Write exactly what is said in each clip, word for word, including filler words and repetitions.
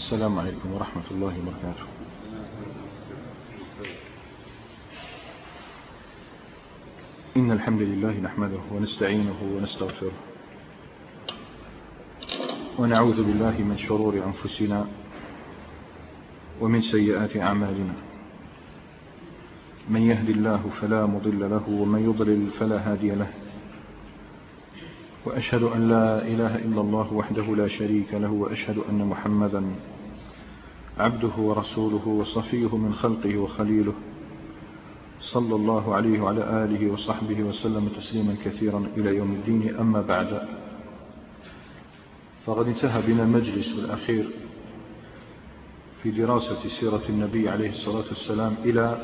السلام عليكم ورحمة الله وبركاته. إن الحمد لله نحمده ونستعينه ونستغفره ونعوذ بالله من شرور أنفسنا ومن سيئات أعمالنا. من يهد الله فلا مضل له ومن يضلل فلا هادي له، وأشهد أن لا إله إلا الله وحده لا شريك له، وأشهد أن محمدا عبده ورسوله وصفيه من خلقه وخليله، صلى الله عليه وعلى آله وصحبه وسلم تسليما كثيرا إلى يوم الدين. أما بعد، فقد انتهى بنا المجلس الأخير في دراسة سيرة النبي عليه الصلاة والسلام إلى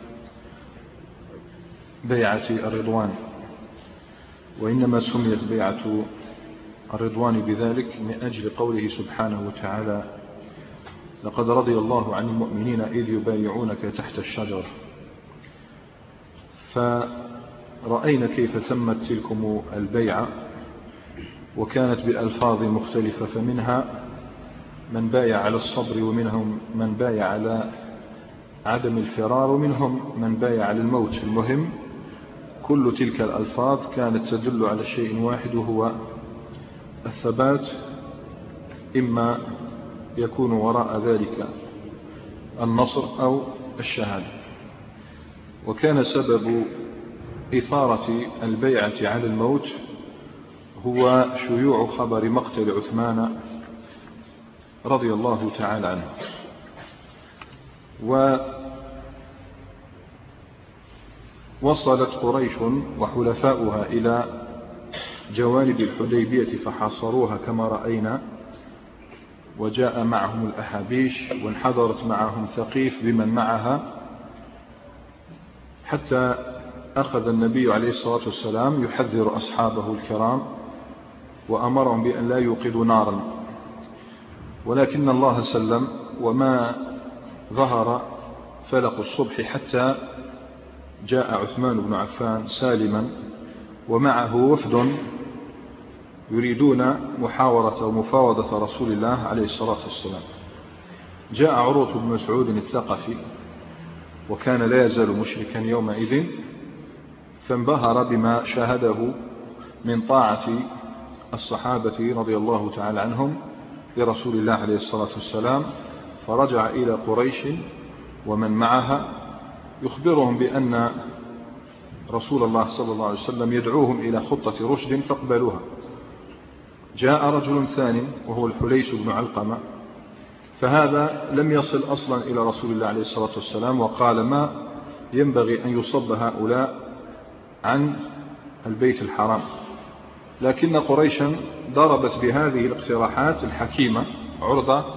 بيعة الرضوان، وإنما سميت بيعة الرضوان بذلك من أجل قوله سبحانه وتعالى: لقد رضي الله عن المؤمنين إذ يبايعونك تحت الشجرة. فرأينا كيف تمت تلكم البيعة، وكانت بألفاظ مختلفة، فمنها من بايع على الصبر، ومنهم من بايع على عدم الفرار، ومنهم من بايع على الموت. المهم كل تلك الألفاظ كانت تدل على شيء واحد، وهو الثبات، إما يكون وراء ذلك النصر أو الشهادة. وكان سبب إثارة البيعة على الموت هو شيوع خبر مقتل عثمان رضي الله تعالى عنه. ووصلت قريش وحلفاؤها إلى جوانب الحديبية فحاصروها كما رأينا، وجاء معهم الأحابيش، وانحدرت معهم ثقيف بمن معها، حتى أخذ النبي عليه الصلاة والسلام يحذر أصحابه الكرام وأمرهم بأن لا يوقدوا نارا. ولكن الله سلم، وما ظهر فلق الصبح حتى جاء عثمان بن عفان سالما، ومعه وفد يريدون محاورة ومفاوضة رسول الله عليه الصلاة والسلام. جاء عروة بن مسعود الثقفي، وكان لا يزال مشركا يومئذ، فانبهر بما شاهده من طاعة الصحابة رضي الله تعالى عنهم لرسول الله عليه الصلاة والسلام، فرجع إلى قريش ومن معها يخبرهم بأن رسول الله صلى الله عليه وسلم يدعوهم إلى خطة رشد فاقبلوها. جاء رجل ثاني وهو الحليس بن علقمة، فهذا لم يصل أصلا إلى رسول الله عليه الصلاة والسلام، وقال: ما ينبغي أن يصب هؤلاء عن البيت الحرام. لكن قريشا ضربت بهذه الاقتراحات الحكيمة عرض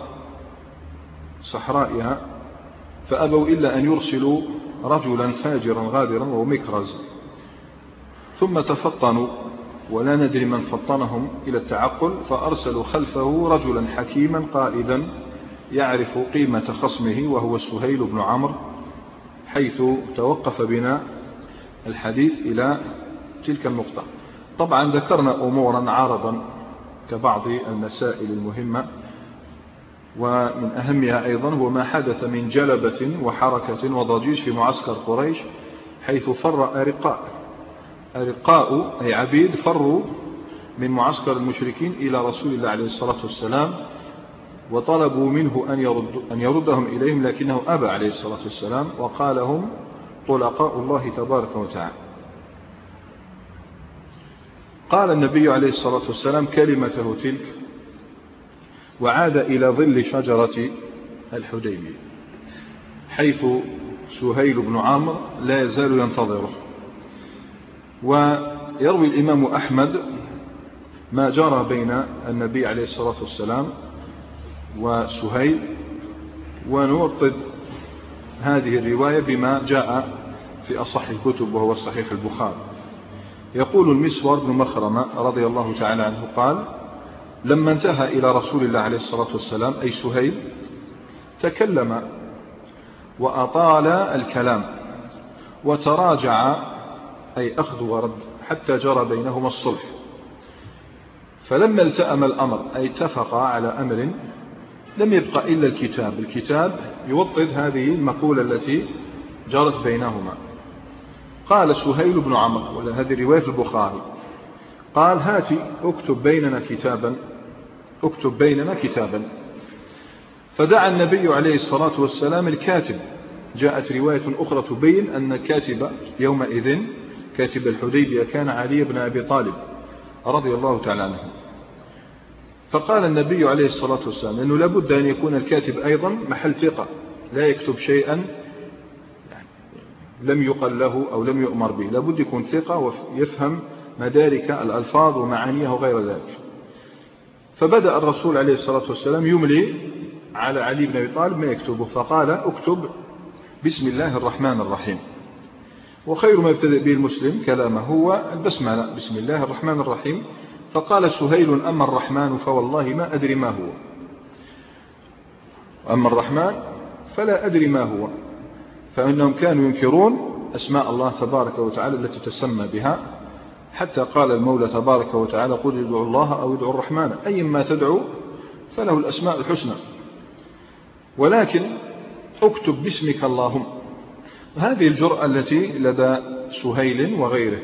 صحرائها، فأبوا إلا أن يرسلوا رجلا فاجرا غادرا وهو مكرز. ثم تفطنوا، ولا ندري من فطنهم إلى التعقل، فأرسلوا خلفه رجلا حكيما قائدا يعرف قيمة خصمه، وهو سهيل بن عمرو، حيث توقف بنا الحديث إلى تلك النقطة. طبعا ذكرنا أمورا عارضا كبعض المسائل المهمة، ومن أهمها أيضا هو ما حدث من جلبة وحركة وضجيج في معسكر قريش، حيث فر أرقاء أرقاء أي عبيد فروا من معسكر المشركين إلى رسول الله عليه الصلاة والسلام، وطلبوا منه أن, يرد أن يردهم إليهم، لكنه أبى عليه الصلاة والسلام، وقال: هم طلقاء الله تبارك وتعالى. قال النبي عليه الصلاة والسلام كلمته تلك، وعاد إلى ظل شجرة الحديبية، حيث سهيل بن عمرو لا يزال ينتظره. ويروي الإمام أحمد ما جرى بين النبي عليه الصلاة والسلام وسهيل، ونوطد هذه الرواية بما جاء في أصح الكتب وهو صحيح البخاري. يقول المسور بن مخرمة رضي الله تعالى عنه قال: لما انتهى إلى رسول الله عليه الصلاة والسلام أي سهيل تكلم وأطال الكلام، وتراجع أي أخذ ورد، حتى جرى بينهما الصلح. فلما التأم الأمر أي اتفق على أمر لم يبقى إلا الكتاب. الكتاب يوطد هذه المقولة التي جرت بينهما. قال سهيل بن عمرو، ولا هذه رواية البخاري، قال هاتي اكتب بيننا كتابا اكتب بيننا كتابا فدعا النبي عليه الصلاة والسلام الكاتب. جاءت رواية أخرى تبين أن كاتب يومئذ كاتب الحديبية كان علي بن أبي طالب رضي الله تعالى عنه. فقال النبي عليه الصلاة والسلام أنه لابد أن يكون الكاتب أيضا محل ثقة، لا يكتب شيئا لم يقل له أو لم يؤمر به، لابد يكون ثقة ويفهم مدارك الألفاظ ومعانيه وغير ذلك. فبدأ الرسول عليه الصلاة والسلام يملي على علي بن أبي طالب ما يكتبه، فقال اكتب بسم الله الرحمن الرحيم. وخير ما يبتدئ به المسلم كلامه هو البسملة، بسم الله الرحمن الرحيم. فقال سهيل أما الرحمن فوالله ما أدري ما هو، أما الرحمن فلا أدري ما هو، فإنهم كانوا ينكرون أسماء الله تبارك وتعالى التي تسمى بها، حتى قال المولى تبارك وتعالى قل ادعوا الله أو ادعوا الرحمن أي ما تدعو فله الأسماء الحسنى، ولكن اكتب باسمك اللهم. هذه الجرأة التي لدى سهيل وغيره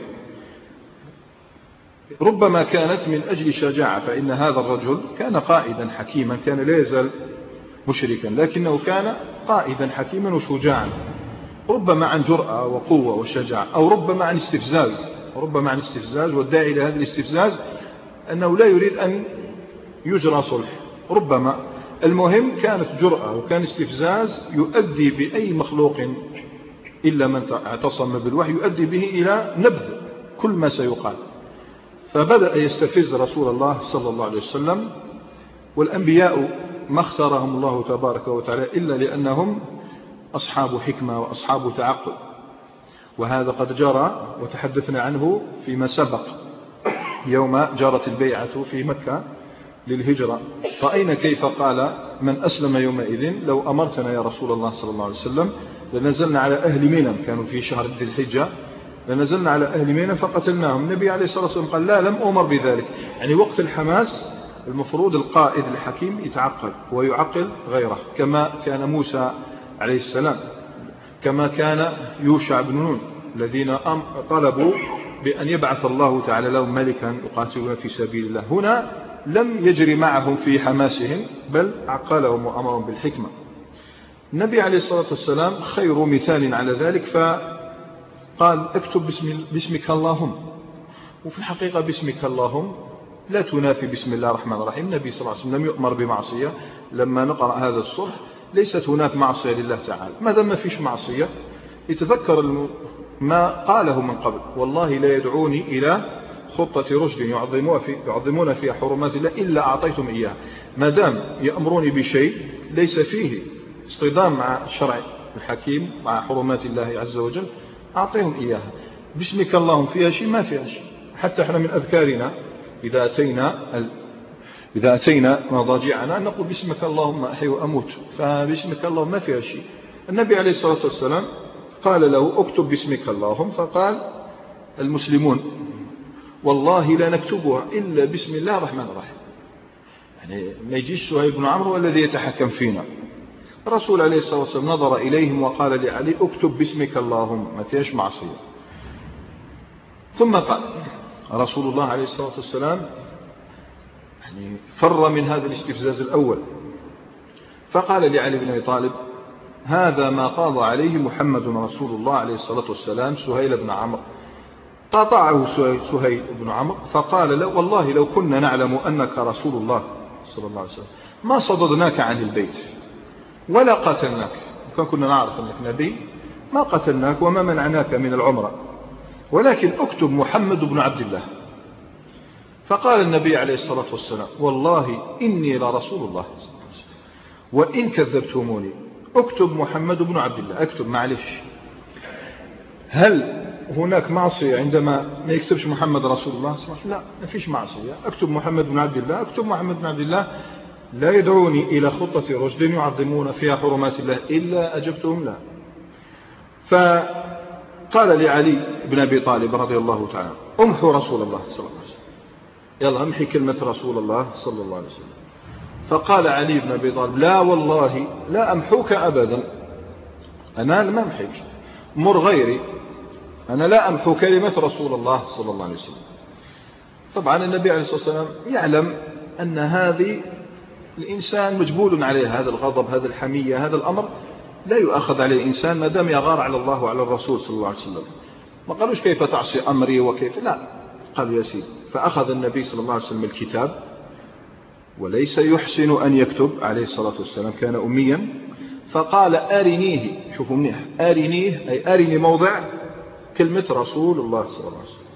ربما كانت من أجل شجاعة، فإن هذا الرجل كان قائدا حكيما، كان لا يزال مشركا لكنه كان قائدا حكيما وشجاعا، ربما عن جرأة وقوة وشجاعة، أو ربما عن استفزاز، ربما عن استفزاز، والداعي لهذا الاستفزاز أنه لا يريد أن يجرى صلح، ربما. المهم كانت جرأة وكان استفزاز يؤدي بأي مخلوق إلا من اعتصم بالوحي يؤدي به إلى نبذ كل ما سيقال. فبدأ يستفز رسول الله صلى الله عليه وسلم، والأنبياء ما اختارهم الله تبارك وتعالى إلا لأنهم أصحاب حكمة وأصحاب تعقل، وهذا قد جرى وتحدثنا عنه فيما سبق يوم جرت البيعة في مكة للهجرة. رأينا كيف قال من أسلم يومئذ لو أمرتنا يا رسول الله صلى الله عليه وسلم لنزلنا على أهل منى، كانوا في شهر ذي الحجة، لنزلنا على أهل منى فقتلناهم. النبي عليه الصلاة والسلام قال لا، لم أمر بذلك. يعني وقت الحماس المفروض القائد الحكيم يتعقل ويعقل غيره، كما كان موسى عليه السلام، كما كان يوشع بن نون، الذين طلبوا بأن يبعث الله تعالى لهم ملكا يقاتلون في سبيل الله. هنا لم يجري معهم في حماسهم بل عقلهم وأمرهم بالحكمة. النبي عليه الصلاة والسلام خير مثال على ذلك، فقال اكتب باسم باسمك اللهم. وفي الحقيقة باسمك اللهم لا تنافي بسم الله الرحمن الرحيم. النبي صلى الله عليه وسلم لم يؤمر بمعصية. لما نقرأ هذا الصلح ليست هناك معصية لله تعالى، ما دام ما فيش معصية يتذكر ما قاله من قبل، والله لا يدعوني إلى خطة رشد يعظمون فيها حرمات الله إلا أعطيتم إياها. ما دام يأمروني بشيء ليس فيه اصطدام مع الشرع الحكيم مع حرمات الله عز وجل أعطيهم إياها. باسمك اللهم فيها شيء ما فيها شيء. حتى احنا من أذكارنا إذا أتينا إذا أتينا مضاجعنا نقول باسمك اللهم أحي وأموت، فباسمك اللهم ما فيها شيء. النبي عليه الصلاة والسلام قال له اكتب باسمك اللهم، فقال المسلمون والله لا نكتبها إلا بسم الله الرحمن الرحيم. يعني ما يجيش سهيل بن عمرو الذي يتحكم فينا. الرسول عليه الصلاة والسلام نظر إليهم وقال لعلي اكتب باسمك اللهم، ما فيهاش معصية. ثم قال رسول الله عليه الصلاة والسلام يعني فر من هذا الاستفزاز الأول، فقال لعلي بن أبي طالب هذا ما قاضى عليه محمد رسول الله عليه الصلاة والسلام سهيل بن عمرو. قاطعه سهيل بن عمرو فقال له والله لو كنا نعلم أنك رسول الله صلى الله عليه وسلم ما صددناك عن البيت ولا قتلناك. وكان كنا نعرف أنك نبي ما قتلناك وما منعناك من العمرة، ولكن اكتب محمد بن عبد الله. فقال النبي عليه الصلاة والسلام والله إني لرسول الله وإن كذبتموني اكتب محمد بن عبد الله. اكتب معلش، هل هناك معصية عندما ما يكتبش محمد رسول الله؟ لا، ما فيش معصية. اكتب محمد بن عبد الله، اكتب محمد بن عبد الله لا يدعوني إلى خطة رشد يعظمون فيها حرمات الله إلا أجبتهم لا. فقال لعلي بن أبي طالب رضي الله تعالى امحو رسول الله صلى الله عليه وسلم، يلا امحي كلمة رسول الله صلى الله عليه وسلم. فقال علي بن أبي طالب لا والله لا أمحوك أبدا، أنا لم أمحك، مر غيري، أنا لا أمحو كلمة رسول الله صلى الله عليه وسلم. طبعا النبي عليه الصلاة والسلام يعلم أن هذه الإنسان مجبول عليه، هذا الغضب، هذا الحمية، هذا الأمر لا يؤخذ عليه الإنسان ما دام يغار على الله وعلى الرسول صلى الله عليه وسلم. ما قالوش كيف تعصي أمري وكيف، لا، قال يا سيدي. فأخذ النبي صلى الله عليه وسلم الكتاب، وليس يحسن أن يكتب عليه الصلاة والسلام، كان أميا، فقال أرنيه، شوفوا منيح، أرنيه أي أرني موضع كلمة رسول الله صلى الله عليه وسلم.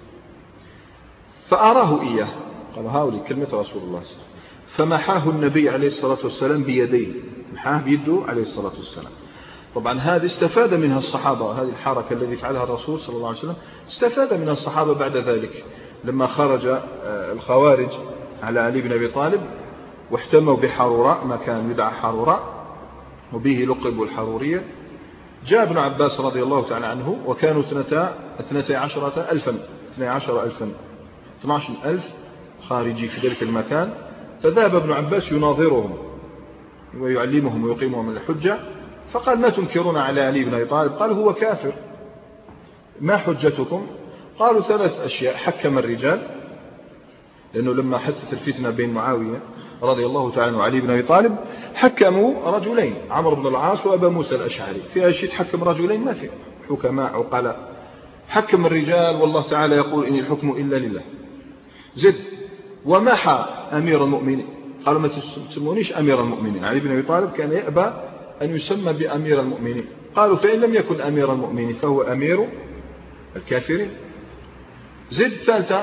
فأراه إياه، قال هاولي كلمة رسول الله صلى الله عليه وسلم. فمحاه النبي عليه الصلاة والسلام بيديه، محاه بيده عليه الصلاة والسلام. طبعا هذه استفاد منها الصحابة، هذه الحركة التي فعلها الرسول صلى الله عليه وسلم استفاد منها الصحابة بعد ذلك، لما خرج الخوارج على علي بن أبي طالب واحتموا بحروراء، ما كان يدعى حروراء وبه لقبوا الحرورية، جاء ابن عباس رضي الله تعالى عنه، وكانوا اثنتي عشرة ألفا اثني عشر ألفا اثني عشر ألف خارجي في ذلك المكان. فذهب ابن عباس يناظرهم ويعلمهم ويقيمهم الحجة، فقال ما تنكرون على علي بن أبي طالب؟ قال هو كافر، ما حجتكم؟ قالوا ثلاث أشياء. حكم الرجال، لأنه لما حدثت الفتنة بين معاوية رضي الله تعالى وعلي بن أبي طالب حكموا رجلين، عمرو بن العاص وأبا موسى الأشعري، فيها شيء تحكم رجلين؟ ما فيه، حكماء عقلاء. حكم الرجال والله تعالى يقول إن الحكم إلا لله. زد ومحى أمير المؤمنين، قالوا ما تسمونيش أمير المؤمنين، علي بن أبي طالب كان يأبى أن يسمى بأمير المؤمنين. قالوا فإن لم يكن أمير المؤمنين فهو أمير الكافرين. زد ثالثة،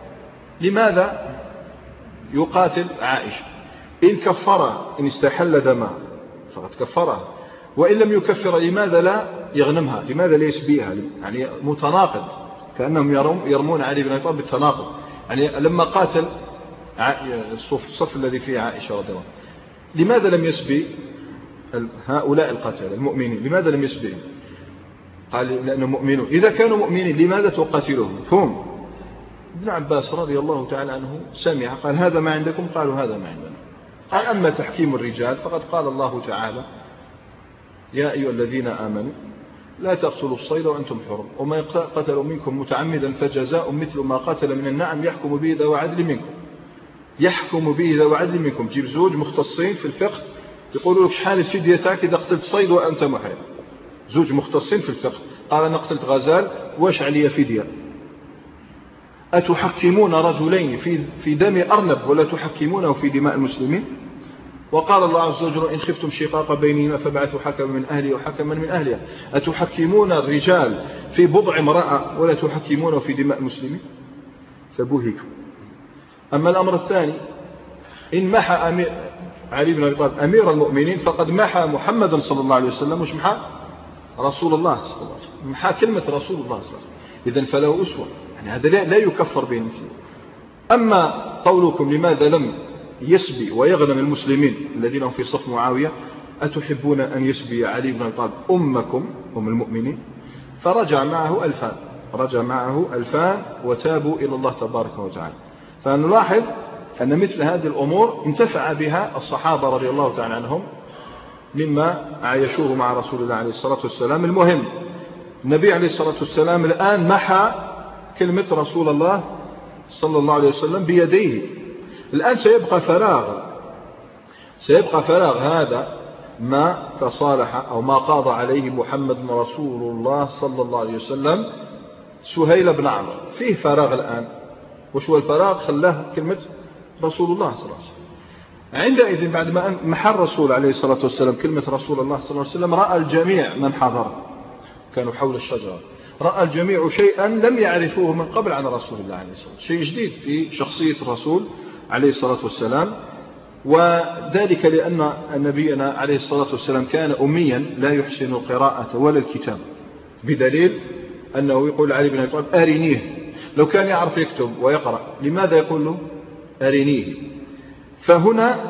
لماذا يقاتل عائشة؟ إن كفرها، إن استحل دمها فقد كفرها، وإن لم يكفر لماذا لا يغنمها؟ لماذا لا يسبيها؟ يعني متناقض، كأنهم يرمون علي بن أبي طالب بالتناقض. يعني لما قاتل الصف, الصف الذي فيه عائشة رضي الله، لماذا لم يسبي هؤلاء القتلة المؤمنين؟ لماذا لم يسبيهم؟ قال لأنهم مؤمنون. إذا كانوا مؤمنين لماذا تقاتلهم؟ هم ابن عباس رضي الله تعالى عنه سمع، قال هذا ما عندكم؟ قالوا هذا ما عندنا. قال أما تحكيم الرجال فقد قال الله تعالى يا أيها الذين آمنوا لا تقتلوا الصيد وأنتم حرم، ومن قتلوا منكم متعمدا فجزاء مثل ما قتل من النعم يحكم به ذو عدل منكم، يحكم به ذو عدل منكم. جيب زوج مختصين في الفقه يقولوا لك شحال الفدية تاعك إذا قتلت صيد وأنت محرم، زوج مختصين في الفقه. قال أنا قتلت غزال، واش علي فدية؟ أتحكمون رجلين في في دم أرنب ولا تحكمونه في دماء المسلمين؟ وقال الله عز وجل إن خفتم شقاق بينهما فبعثوا حكما من أهله وحكما من أهلها. أتحكمون الرجال في بضع امرأة ولا تحكمونه في دماء المسلمين؟ فبهتوا. أما الأمر الثاني، إن محى أمير علي بن أبي طالب أمير المؤمنين فقد محى محمدا صلى الله عليه وسلم، مش محى رسول الله صلى الله عليه وسلم، محى كلمة رسول الله صلى الله عليه وسلم. إذن فله أسوة، يعني هذا لا يكفر به المسلمين. أما قولكم لماذا لم يسبي ويغنم المسلمين الذين هم في صف معاوية، أتحبون أن يسبي علي بن أبي طالب أمكم أم المؤمنين؟ فرجع معه ألفان، رجع معه ألفان وتابوا إلى الله تبارك وتعالى. فنلاحظ أن مثل هذه الأمور انتفع بها الصحابة رضي الله تعالى عنهم مما عايشوه مع رسول الله عليه الصلاة والسلام. المهم النبي عليه الصلاة والسلام الآن محى كلمة رسول الله صلى الله عليه وسلم بيديه. الآن سيبقى فراغ، سيبقى فراغ هذا ما تصالح أو ما قاضى عليه محمد رسول الله صلى الله عليه وسلم سهيل بن عمرو، فيه فراغ الآن. وش هو الفراغ؟ خلاه كلمة رسول الله صلى الله عليه وسلم. عندئذ بعد ما محى الرسول عليه الصلاة والسلام كلمة رسول الله صلى الله عليه وسلم، رأى الجميع من حضر كانوا حول الشجرة، رأى الجميع شيئا لم يعرفوه من قبل عن رسول الله عليه الصلاة والسلام، شيء جديد في شخصية الرسول عليه الصلاة والسلام. وذلك لأن نبينا عليه الصلاة والسلام كان أميا لا يحسن القراءة ولا الكتاب، بدليل أنه يقول علي بن أبي طالب أرنيه. لو كان يعرف يكتب ويقرأ لماذا يقول له أرنيه؟ فهنا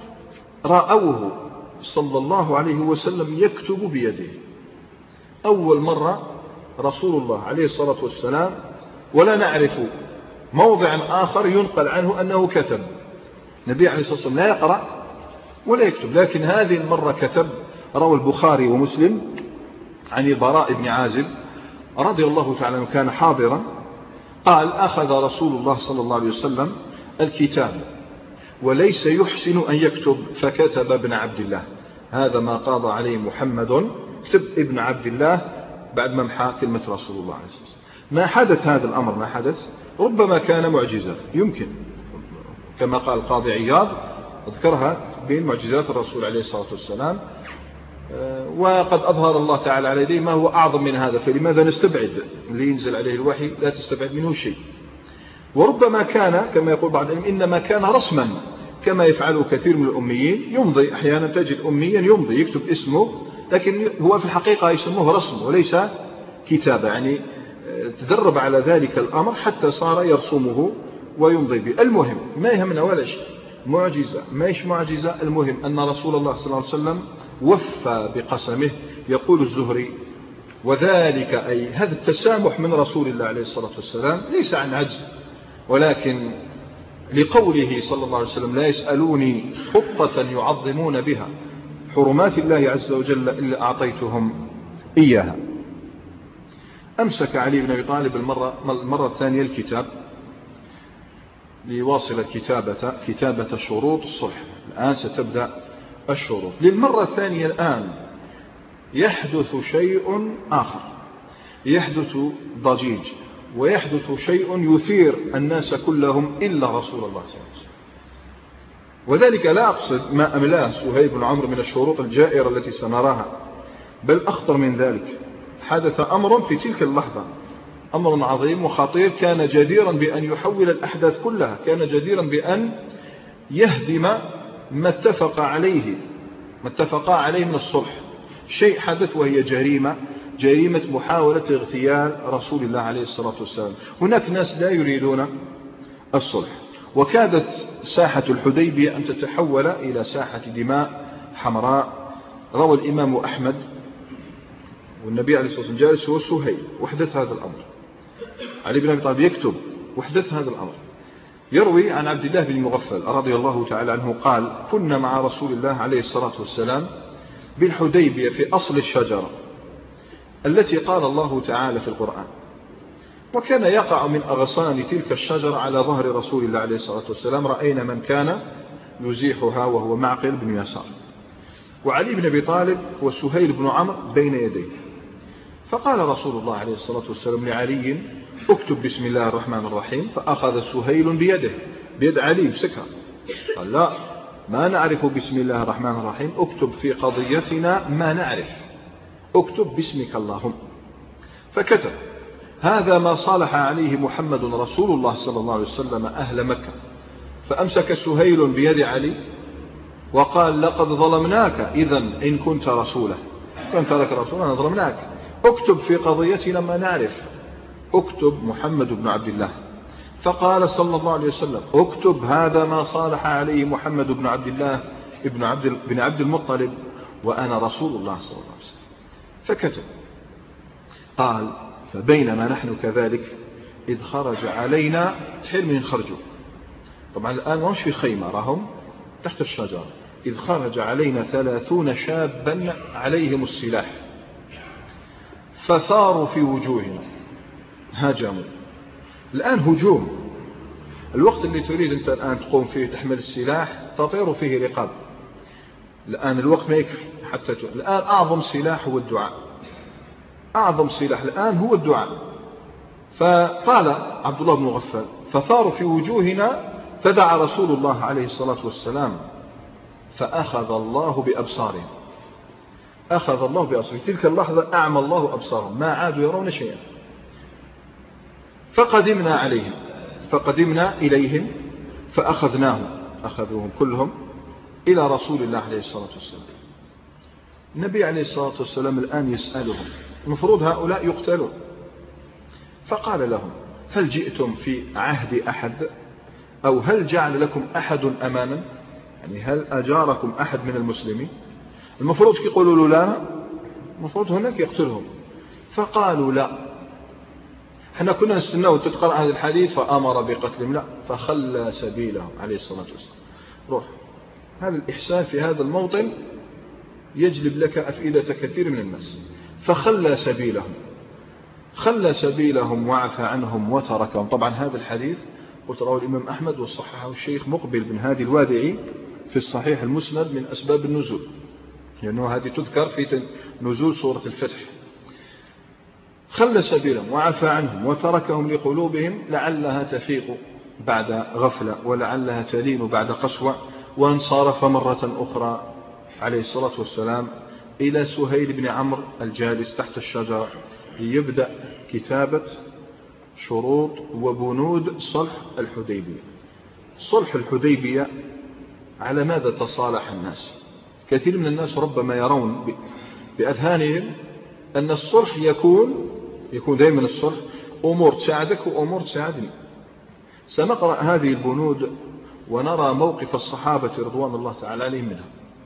رأوه صلى الله عليه وسلم يكتب بيده أول مرة رسول الله عليه الصلاة والسلام، ولا نعرف موضع آخر ينقل عنه أنه كتب. النبي عليه الصلاة والسلام لا يقرأ ولا يكتب. لكن هذه المرة كتب. روى البخاري ومسلم عن البراء بن عازب رضي الله تعالى عنه كان حاضرا قال أخذ رسول الله صلى الله عليه وسلم الكتاب وليس يحسن أن يكتب فكتب ابن عبد الله هذا ما قاضى عليه محمد كتب ابن عبد الله بعد ما محى كلمة رسول الله عليه الصلاة والسلام. ما حدث هذا الأمر ما حدث ربما كان معجزة يمكن كما قال القاضي عياض ذكرها بين معجزات الرسول عليه الصلاة والسلام وقد أظهر الله تعالى على يديه ما هو أعظم من هذا فلماذا نستبعد اللي ينزل عليه الوحي لا تستبعد منه شيء. وربما كان كما يقول بعض العلم إنما كان رسما كما يفعله كثير من الأميين يمضي أحيانا تجد أميا يمضي يكتب اسمه لكن هو في الحقيقة يسموه رسم وليس كتابة يعني تدرب على ذلك الأمر حتى صار يرسمه ويمضي به. المهم ما يهمنا ولا شيء معجزة ما إيش معجزة المهم أن رسول الله صلى الله عليه وسلم وفى بقسمه. يقول الزهري وذلك أي هذا التسامح من رسول الله عليه الصلاة والسلام ليس عن عجز ولكن لقوله صلى الله عليه وسلم لا يسألوني خطة يعظمون بها حرمات الله عز وجل إلا أعطيتهم إياها. أمسك علي بن أبي طالب المرة, المرة الثانية الكتاب ليواصل الكتابة كتابة شروط الصلح. الآن ستبدأ الشروط للمرة الثانية. الآن يحدث شيء آخر يحدث ضجيج ويحدث شيء يثير الناس كلهم إلا رسول الله صلى الله عليه وسلم. وذلك لا أقصد ما أملاه سهيل بن عمرو من الشروط الجائرة التي سنراها بل أخطر من ذلك. حدث أمر في تلك اللحظة أمر عظيم وخطير كان جديرا بأن يحول الأحداث كلها كان جديرا بأن يهدم ما اتفق عليه ما اتفق عليه من الصلح. شيء حدث وهي جريمة جريمة محاولة اغتيال رسول الله عليه الصلاة والسلام. هناك ناس لا يريدون الصلح وكادت ساحة الحديبية أن تتحول إلى ساحة دماء حمراء. روى الإمام أحمد والنبي عليه الصلاة والسلام جالس هو سهيل وحدث هذا الأمر. علي بن أبي طالب يكتب وحدث هذا الأمر. يروي عن عبد الله بن مغفل رضي الله تعالى عنه قال كنا مع رسول الله عليه الصلاة والسلام بالحديبية في أصل الشجرة التي قال الله تعالى في القرآن وكان يقع من أغصان تلك الشجرة على ظهر رسول الله عليه الصلاة والسلام رأينا من كان يزيحها وهو معقل بن يسار وعلي بن أبي طالب وسهيل بن عمرو بين يديه. فقال رسول الله عليه الصلاة والسلام لعلي اكتب بسم الله الرحمن الرحيم. فأخذ سهيل بيده بيد علي بسكة قال لا ما نعرف بسم الله الرحمن الرحيم اكتب في قضيتنا ما نعرف اكتب باسمك اللهم. فكتب هذا ما صالح عليه محمد رسول الله صلى الله عليه وسلم أهل مكة. فأمسك سهيل بيد علي وقال لقد ظلمناك إذا إن كنت رسوله كنت لك رسولا ظلمناك اكتب في قضيتنا ما نعرف اكتب محمد بن عبد الله. فقال صلى الله عليه وسلم اكتب هذا ما صالح عليه محمد بن عبد الله ابن عبد, بن عبد المطلب وأنا رسول الله صلى الله عليه وسلم. فكتب. قال فبينما نحن كذلك إذ خرج علينا تحيل من خرجوا طبعا الآن مش في خيمة راهم تحت الشجرة. إذ خرج علينا ثلاثون شابا عليهم السلاح فثاروا في وجوهنا هاجموا. الآن هجوم الوقت اللي تريد أنت الآن تقوم فيه تحمل السلاح تطير فيه رقاب. الآن الوقت ما يكفي حتى ت... الآن أعظم سلاح هو الدعاء. أعظم سلاح الآن هو الدعاء. فقال عبد الله بن مغفل فثاروا في وجوهنا فدعا رسول الله عليه الصلاة والسلام فأخذ الله بأبصارهم. أخذ الله بأبصارهم في تلك اللحظة أعمى الله أبصارهم ما عادوا يرون شيئا. فقدمنا عليهم فقدمنا إليهم فأخذناهم أخذوهم كلهم إلى رسول الله عليه الصلاة والسلام. النبي عليه الصلاة والسلام الآن يسألهم المفروض هؤلاء يقتلون. فقال لهم هل جئتم في عهد أحد أو هل جعل لكم أحد أمانا يعني هل أجاركم أحد من المسلمين. المفروض يقولوا له لا المفروض هناك يقتلهم. فقالوا لا احنا كنا نستناه تتقرأ هذا الحديث فأمر بقتلهم لا فخلى سبيلهم عليه الصلاة والسلام. روح هذا الإحسان في هذا الموطن يجلب لك أفئدة كثير من الناس. فخلى سبيلهم خلى سبيلهم وعفى عنهم وتركهم. طبعا هذا الحديث قلت رواه الإمام أحمد وصححه الشيخ مقبل بن هادي الوادعي في الصحيح المسند من أسباب النزول، لأنه يعني هذه تذكر في نزول سورة الفتح. خلى سبيلهم وعفى عنهم وتركهم لقلوبهم لعلها تفيق بعد غفلة ولعلها تلين بعد قسوة. وانصرف مرة أخرى عليه الصلاة والسلام إلى سهيل بن عمرو الجالس تحت الشجرة ليبدأ كتابة شروط وبنود صلح الحديبية. صلح الحديبية على ماذا تصالح الناس؟ كثير من الناس ربما يرون بأذهانهم أن الصلح يكون يكون دائما الصلح أمور تساعدك وأمور تساعدني. سنقرأ هذه البنود ونرى موقف الصحابة رضوان الله تعالى عليهم منها.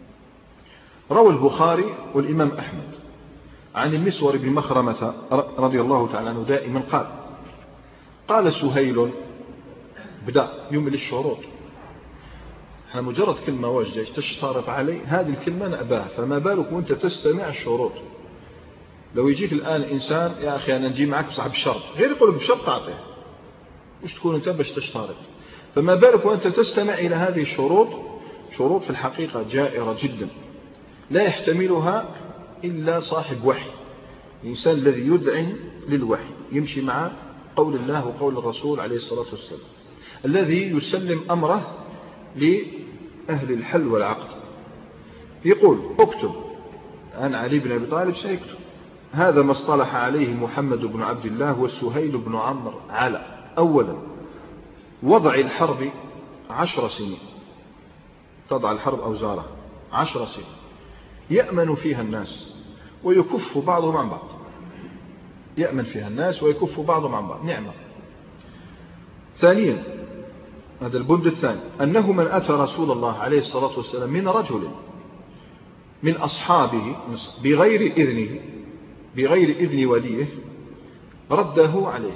روى البخاري والإمام أحمد عن المسور بن مخرمة رضي الله تعالى عنه دائما قال قال سهيل بدأ يمل الشروط. احنا مجرد كلمة واجدة تشترط علي هذه الكلمة نأباها، فما بالك وانت تستمع الشروط. لو يجيك الآن إنسان يا أخي أنا نجي معك بصاحب الشرط، غير يقول بشرط تعطيه، وش تكون انت باش تشترط؟ فما بالك وانت تستمع إلى هذه الشروط. شروط في الحقيقة جائرة جدا لا يحتملها إلا صاحب وحي، الإنسان الذي يدعن للوحي يمشي مع قول الله وقول الرسول عليه الصلاة والسلام، الذي يسلم أمره لأهل الحل والعقد. يقول اكتب، أنا علي بن أبي طالب سيكتب هذا ما اصطلح عليه محمد بن عبد الله وسهيل بن عمرو على أولا وضع الحرب عشر سنين، تضع الحرب أوزارها عشر سنين يأمن فيها الناس ويكف بعضهم عن بعض، يأمن فيها الناس ويكف بعضهم عن بعض نعمة. ثانيا هذا البند الثاني أنه من أتى رسول الله عليه الصلاة والسلام من رجل من أصحابه بغير إذنه بغير إذن وليه رده عليه.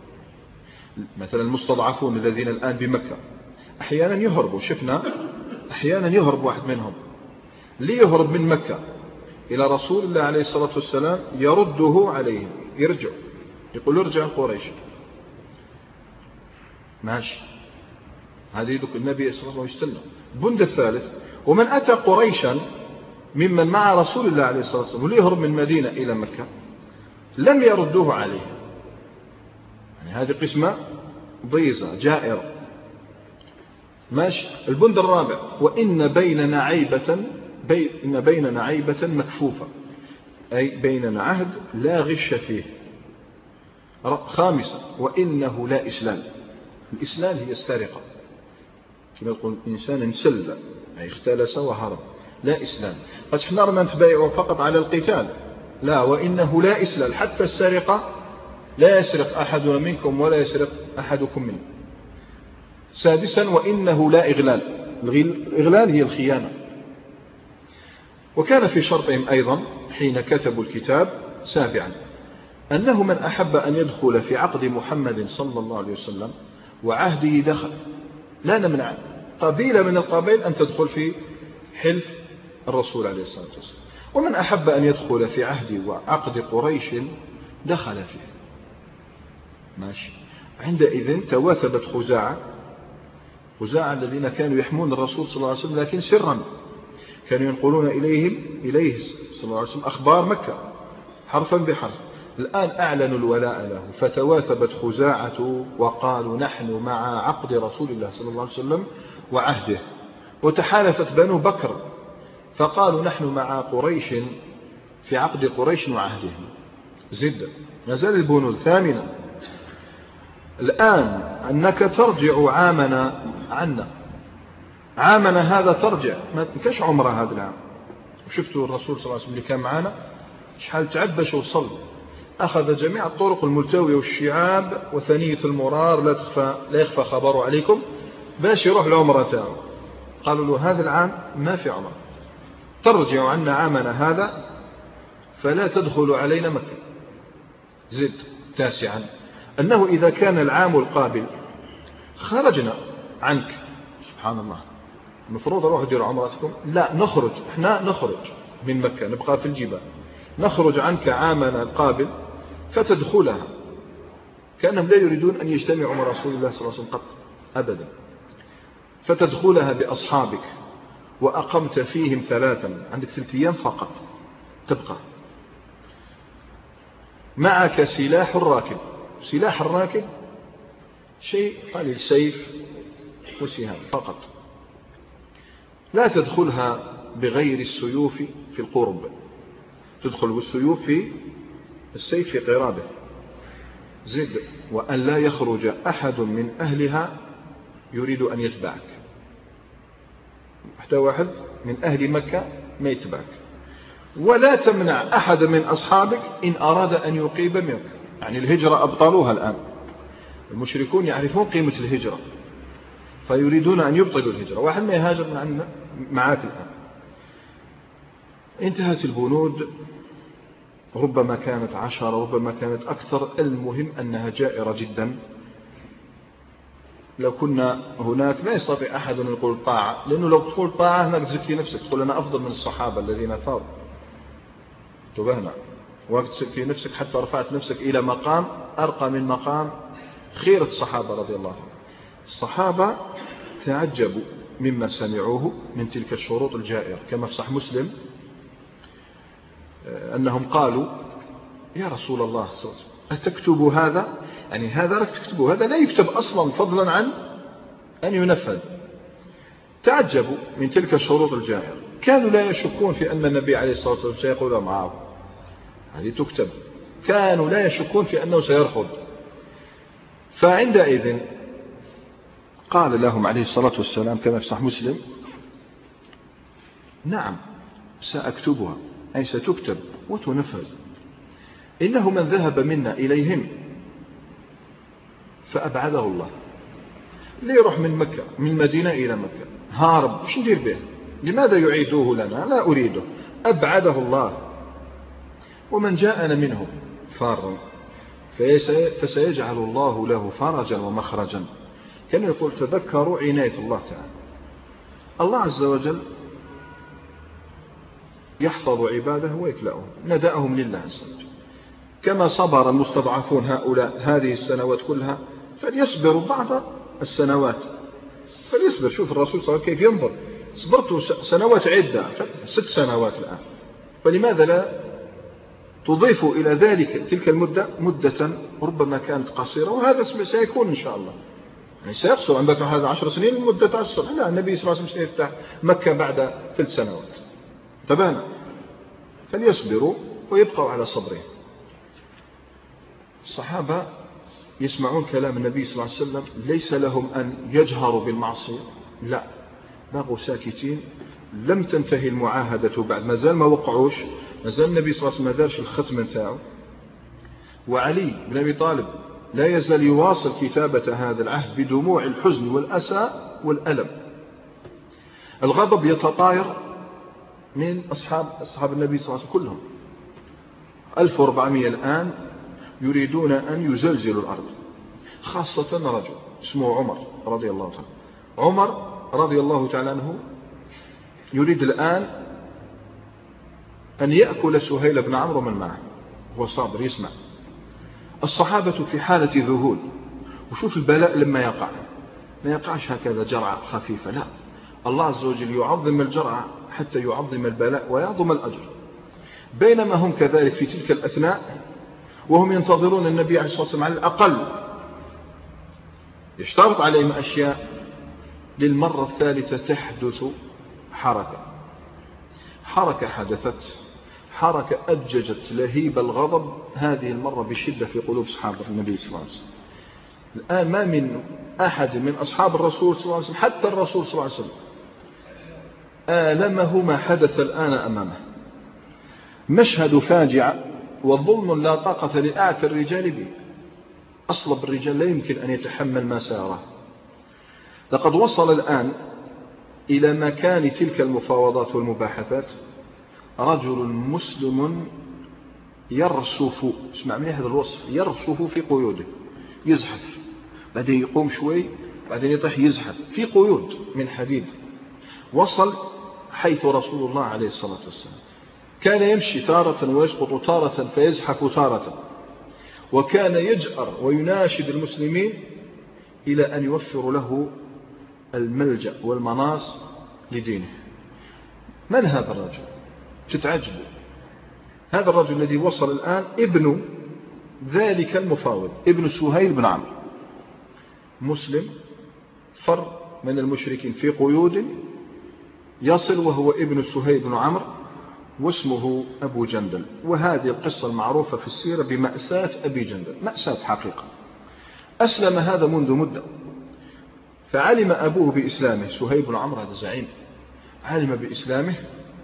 مثلا المستضعفون الذين الآن بمكة أحيانا يهربوا، شفنا أحيانا يهرب واحد منهم ليهرب من مكة إلى رسول الله عليه الصلاة والسلام يرده عليهم، يرجع يقول ارجع قريش ماشي، هذه يدك النبي صلى الله عليه وسلم يستلم. البند الثالث ومن أتى قريشا ممن مع رسول الله عليه الصلاة والسلام ليهرب من مدينة إلى مكة لم يردوه عليه، يعني هذه قسمة ضيزة جائرة ماشي. البند الرابع وإن بيننا عيبة بي إن بيننا عيبة مكفوفة، أي بيننا عهد لا غش فيه. خامسا وإنه لا إسلام، الإسلام هي السرقة كما يقول إنسان انسل أي اختلس وهرب، لا إسلام. قد احنا ما نتبايعوا فقط على القتال، لا، وإنه لا إسلام، حتى السرقة لا يسرق أحدنا منكم ولا يسرق أحدكم منه. سادسا وإنه لا إغلال، الإغلال هي الخيانة. وكان في شرطهم أيضا حين كتبوا الكتاب سابعا أنه من أحب أن يدخل في عقد محمد صلى الله عليه وسلم وعهده دخل، لا نمنع قبيلة من القبائل أن تدخل في حلف الرسول عليه الصلاة والسلام، ومن أحب أن يدخل في عهد وعقد قريش دخل فيه ماشي. عندئذ تواثبت خزاعة خزاعة الذين كانوا يحمون الرسول صلى الله عليه وسلم لكن سرا، كانوا ينقلون إليهم إليه صلى الله عليه وسلم أخبار مكة حرفا بحرف. الآن أعلنوا الولاء له، فتواثبت خزاعة وقالوا نحن مع عقد رسول الله صلى الله عليه وسلم وعهده. وتحالفت بنو بكر فقالوا نحن مع قريش في عقد قريش وعهدهم. زد نزل البنود. ثامنا الآن أنك ترجع عامنا عنا، عامنا هذا ترجع، ما كاش عمره هذا العام. وشفتوا الرسول صلى الله عليه وسلم اللي كان معنا شحال تعبش وصل، أخذ جميع الطرق الملتوية والشعاب وثنية المرار لا تخفى لا يخفى خبره عليكم باش يروح العمرة تاعه. قالوا له هذا العام ما في عمرة، ترجع عنا عامنا هذا فلا تدخل علينا مكة. زد تاسعا أنه إذا كان العام القابل خرجنا عنك. سبحان الله، المفروض روحوا ديروا عمرتكم، لا نخرج احنا نخرج من مكة نبقى في الجبال، نخرج عنك عامنا القابل فتدخلها، كأنهم لا يريدون أن يجتمعوا مع رسول الله صلى الله عليه وسلم قط أبدا، فتدخلها بأصحابك وأقمت فيهم ثلاثا، عندك ثلاث أيام فقط تبقى، معك سلاح الراكب. سلاح الراكب شيء قليل، سيف وسهام فقط، لا تدخلها بغير السيوف في القرب، تدخل بالسيوف في السيف في قرابه. زد وأن لا يخرج أحد من أهلها يريد أن يتبعك، حتى واحد من أهل مكة ما يتبعك، ولا تمنع أحد من أصحابك إن أراد أن يقيم منك. يعني الهجرة أبطلوها الآن، المشركون يعرفون قيمة الهجرة فيريدون أن يبطلوا الهجرة. واحد ما يهاجر من عندنا معاك الآن، انتهت البنود، ربما كانت عشرة ربما كانت أكثر، المهم أنها جائرة جدا. لو كنا هناك لا يستطيع أحد أن يقول طاعة، لأنه لو تقول طاعة هناك تزكي نفسك، تقول أنا أفضل من الصحابة الذين ثاروا، تبهنا وقت تزكي نفسك حتى رفعت نفسك إلى مقام أرقى من مقام خيرة الصحابة رضي الله عنهم. الصحابة تعجبوا مما سمعوه من تلك الشروط الجائرة، كما في صحيح مسلم أنهم قالوا يا رسول الله صلى الله عليه وسلم أتكتب هذا؟ يعني هذا لك تكتبه، هذا لا يكتب أصلا فضلا عن أن ينفذ. تعجبوا من تلك الشروط الجائرة، كانوا لا يشكون في أن النبي عليه الصلاة والسلام سيقول معه هذه تكتب، كانوا لا يشكون في أنه سيرفض. فعندئذ قال لهم عليه الصلاة والسلام كما في صحيح مسلم نعم سأكتبها، أي ستكتب وتنفذ. إنه من ذهب منا إليهم فأبعده الله. اللي يروح من مكة من المدينة إلى مكة هارب، وش ندير به؟ لماذا يعيدوه لنا؟ لا أريده، أبعده الله. ومن جاءنا منهم فارا فسيجعل الله له فرجا ومخرجا. كان يقول تذكروا عناية الله تعالى، الله عز وجل يحفظ عباده ويكلأهم، ندأهم لله عز وجل. كما صبر المستضعفون هؤلاء هذه السنوات كلها فليصبروا بعض السنوات، فليصبر. شوف الرسول صلى الله عليه وسلم كيف ينظر، صبرت سنوات عدة، ست سنوات الآن، فلماذا لا تضيف إلى ذلك تلك المدة مدة ربما كانت قصيرة، وهذا سيكون إن شاء الله، يعني سيقصر عندك هذا عشر سنين مدة عشر. لا، النبي صلى الله عليه وسلم سيفتح مكة بعد ثلاث سنوات، تبان. فليصبروا ويبقوا على صبرهم. الصحابة يسمعون كلام النبي صلى الله عليه وسلم، ليس لهم أن يجهروا بالمعصية، لا، بقوا ساكتين. لم تنتهي المعاهدة بعد، ما زال ما وقعوش، ما زال النبي صلى الله عليه وسلم ما دارش الختم نتاعو. وعلي بن أبي طالب لا يزال يواصل كتابة هذا العهد بدموع الحزن والأسى والألم. الغضب يتطاير من أصحاب أصحاب النبي صلى الله عليه وسلم كلهم، ألف وأربعمائة الآن يريدون أن يزلزلوا الأرض، خاصة رجل اسمه عمر رضي الله تعالى. عمر رضي الله تعالى عنه يريد الآن أن يأكل سهيل بن عمرو من معه، هو صابر يسمع. الصحابة في حالة ذهول، وشوف البلاء لما يقع، ما يقعش هكذا جرعة خفيفة، لا، الله عز وجل يعظم الجرعة حتى يعظم البلاء ويعظم الأجر. بينما هم كذلك في تلك الأثناء وهم ينتظرون النبي عليه الصلاة والسلام، على الأقل يشترط عليهم أشياء، للمرة الثالثة تحدث حركة حركة حدثت حركة أججت لهيب الغضب هذه المرة بشدة في قلوب أصحاب النبي صلى الله عليه وسلم. الآن ما من أحد من أصحاب الرسول صلى الله عليه وسلم، حتى الرسول صلى الله عليه وسلم، آلمه ما حدث الآن أمامه. مشهد فاجعة وظلم لا طاقة لأعتى الرجال به. أصلب الرجال لا يمكن أن يتحمل ما ساره. لقد وصل الآن إلى مكان تلك المفاوضات والمباحثات رجل مسلم يرسف، اسمع من هذا الوصف، يرسف في قيوده، يزحف، بعدين يقوم شوي، بعدين يطيح يزحف في قيود من حديد. وصل حيث رسول الله عليه الصلاة والسلام. كان يمشي تارة ويسقط تارة فيزحف تارة، وكان يجأر ويناشد المسلمين إلى أن يوفروا له الملجأ والمناص لدينه. من هذا الرجل؟ تتعجبوا. هذا الرجل الذي وصل الآن ابن ذلك المفاوض، ابن سهيل بن عمرو، مسلم فر من المشركين في قيود، يصل وهو ابن سهيل بن عمرو واسمه أبو جندل. وهذه القصة المعروفة في السيرة بمأساة أبي جندل، مأساة حقيقة. أسلم هذا منذ مدة، فعلم أبوه بإسلامه. سهيل بن عمرو هذا زعيم، علم بإسلامه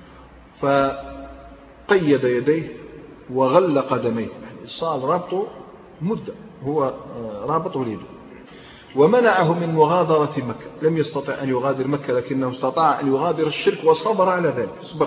فقيد يديه وغل قدميه، يعني صار رابطه مدة، هو رابط وليده، ومنعه من مغادرة مكة. لم يستطع أن يغادر مكة، لكنه استطاع أن يغادر الشرك وصبر على ذلك، صبر.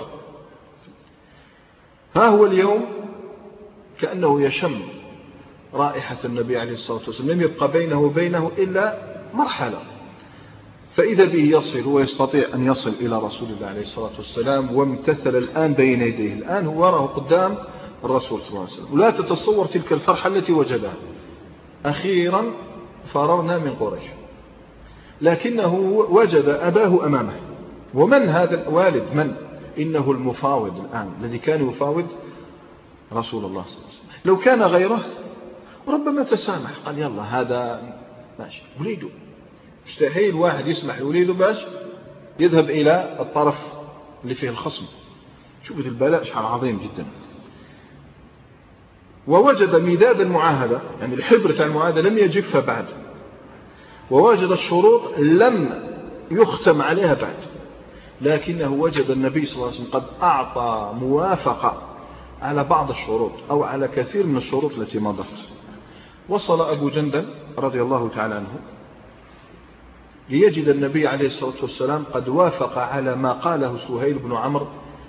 ها هو اليوم كأنه يشم رائحة النبي عليه الصلاة والسلام، لم يبقى بينه وبينه إلا مرحلة، فإذا به يصل ويستطيع أن يصل إلى رسول الله عليه الصلاة والسلام، وامتثل الآن بين يديه. الآن هو وراه قدام الرسول صلى الله عليه وسلم. ولا تتصور تلك الفرحة التي وجدها، أخيرا فررنا من قريش، لكنه وجد أباه أمامه. ومن هذا الوالد؟ من؟ إنه المفاوض الآن الذي كان يفاوض رسول الله صلى الله عليه وسلم. لو كان غيره ربما تسامح، قال يلا هذا ماشي، وليده مستحيل واحد يسمح لوليده باش يذهب إلى الطرف اللي فيه الخصم. شوفوا البلاء شحال عظيم جدا. ووجد مداد المعاهدة، يعني الحبر تاع المعاهدة لم يجفها بعد، ووجد الشروط لم يختم عليها بعد، لكنه وجد النبي صلى الله عليه وسلم قد أعطى موافقة على بعض الشروط أو على كثير من الشروط التي مضت. وصل أبو جندل رضي الله تعالى عنه ليجد النبي عليه الصلاة والسلام قد وافق على ما قاله سهيل بن عمرو،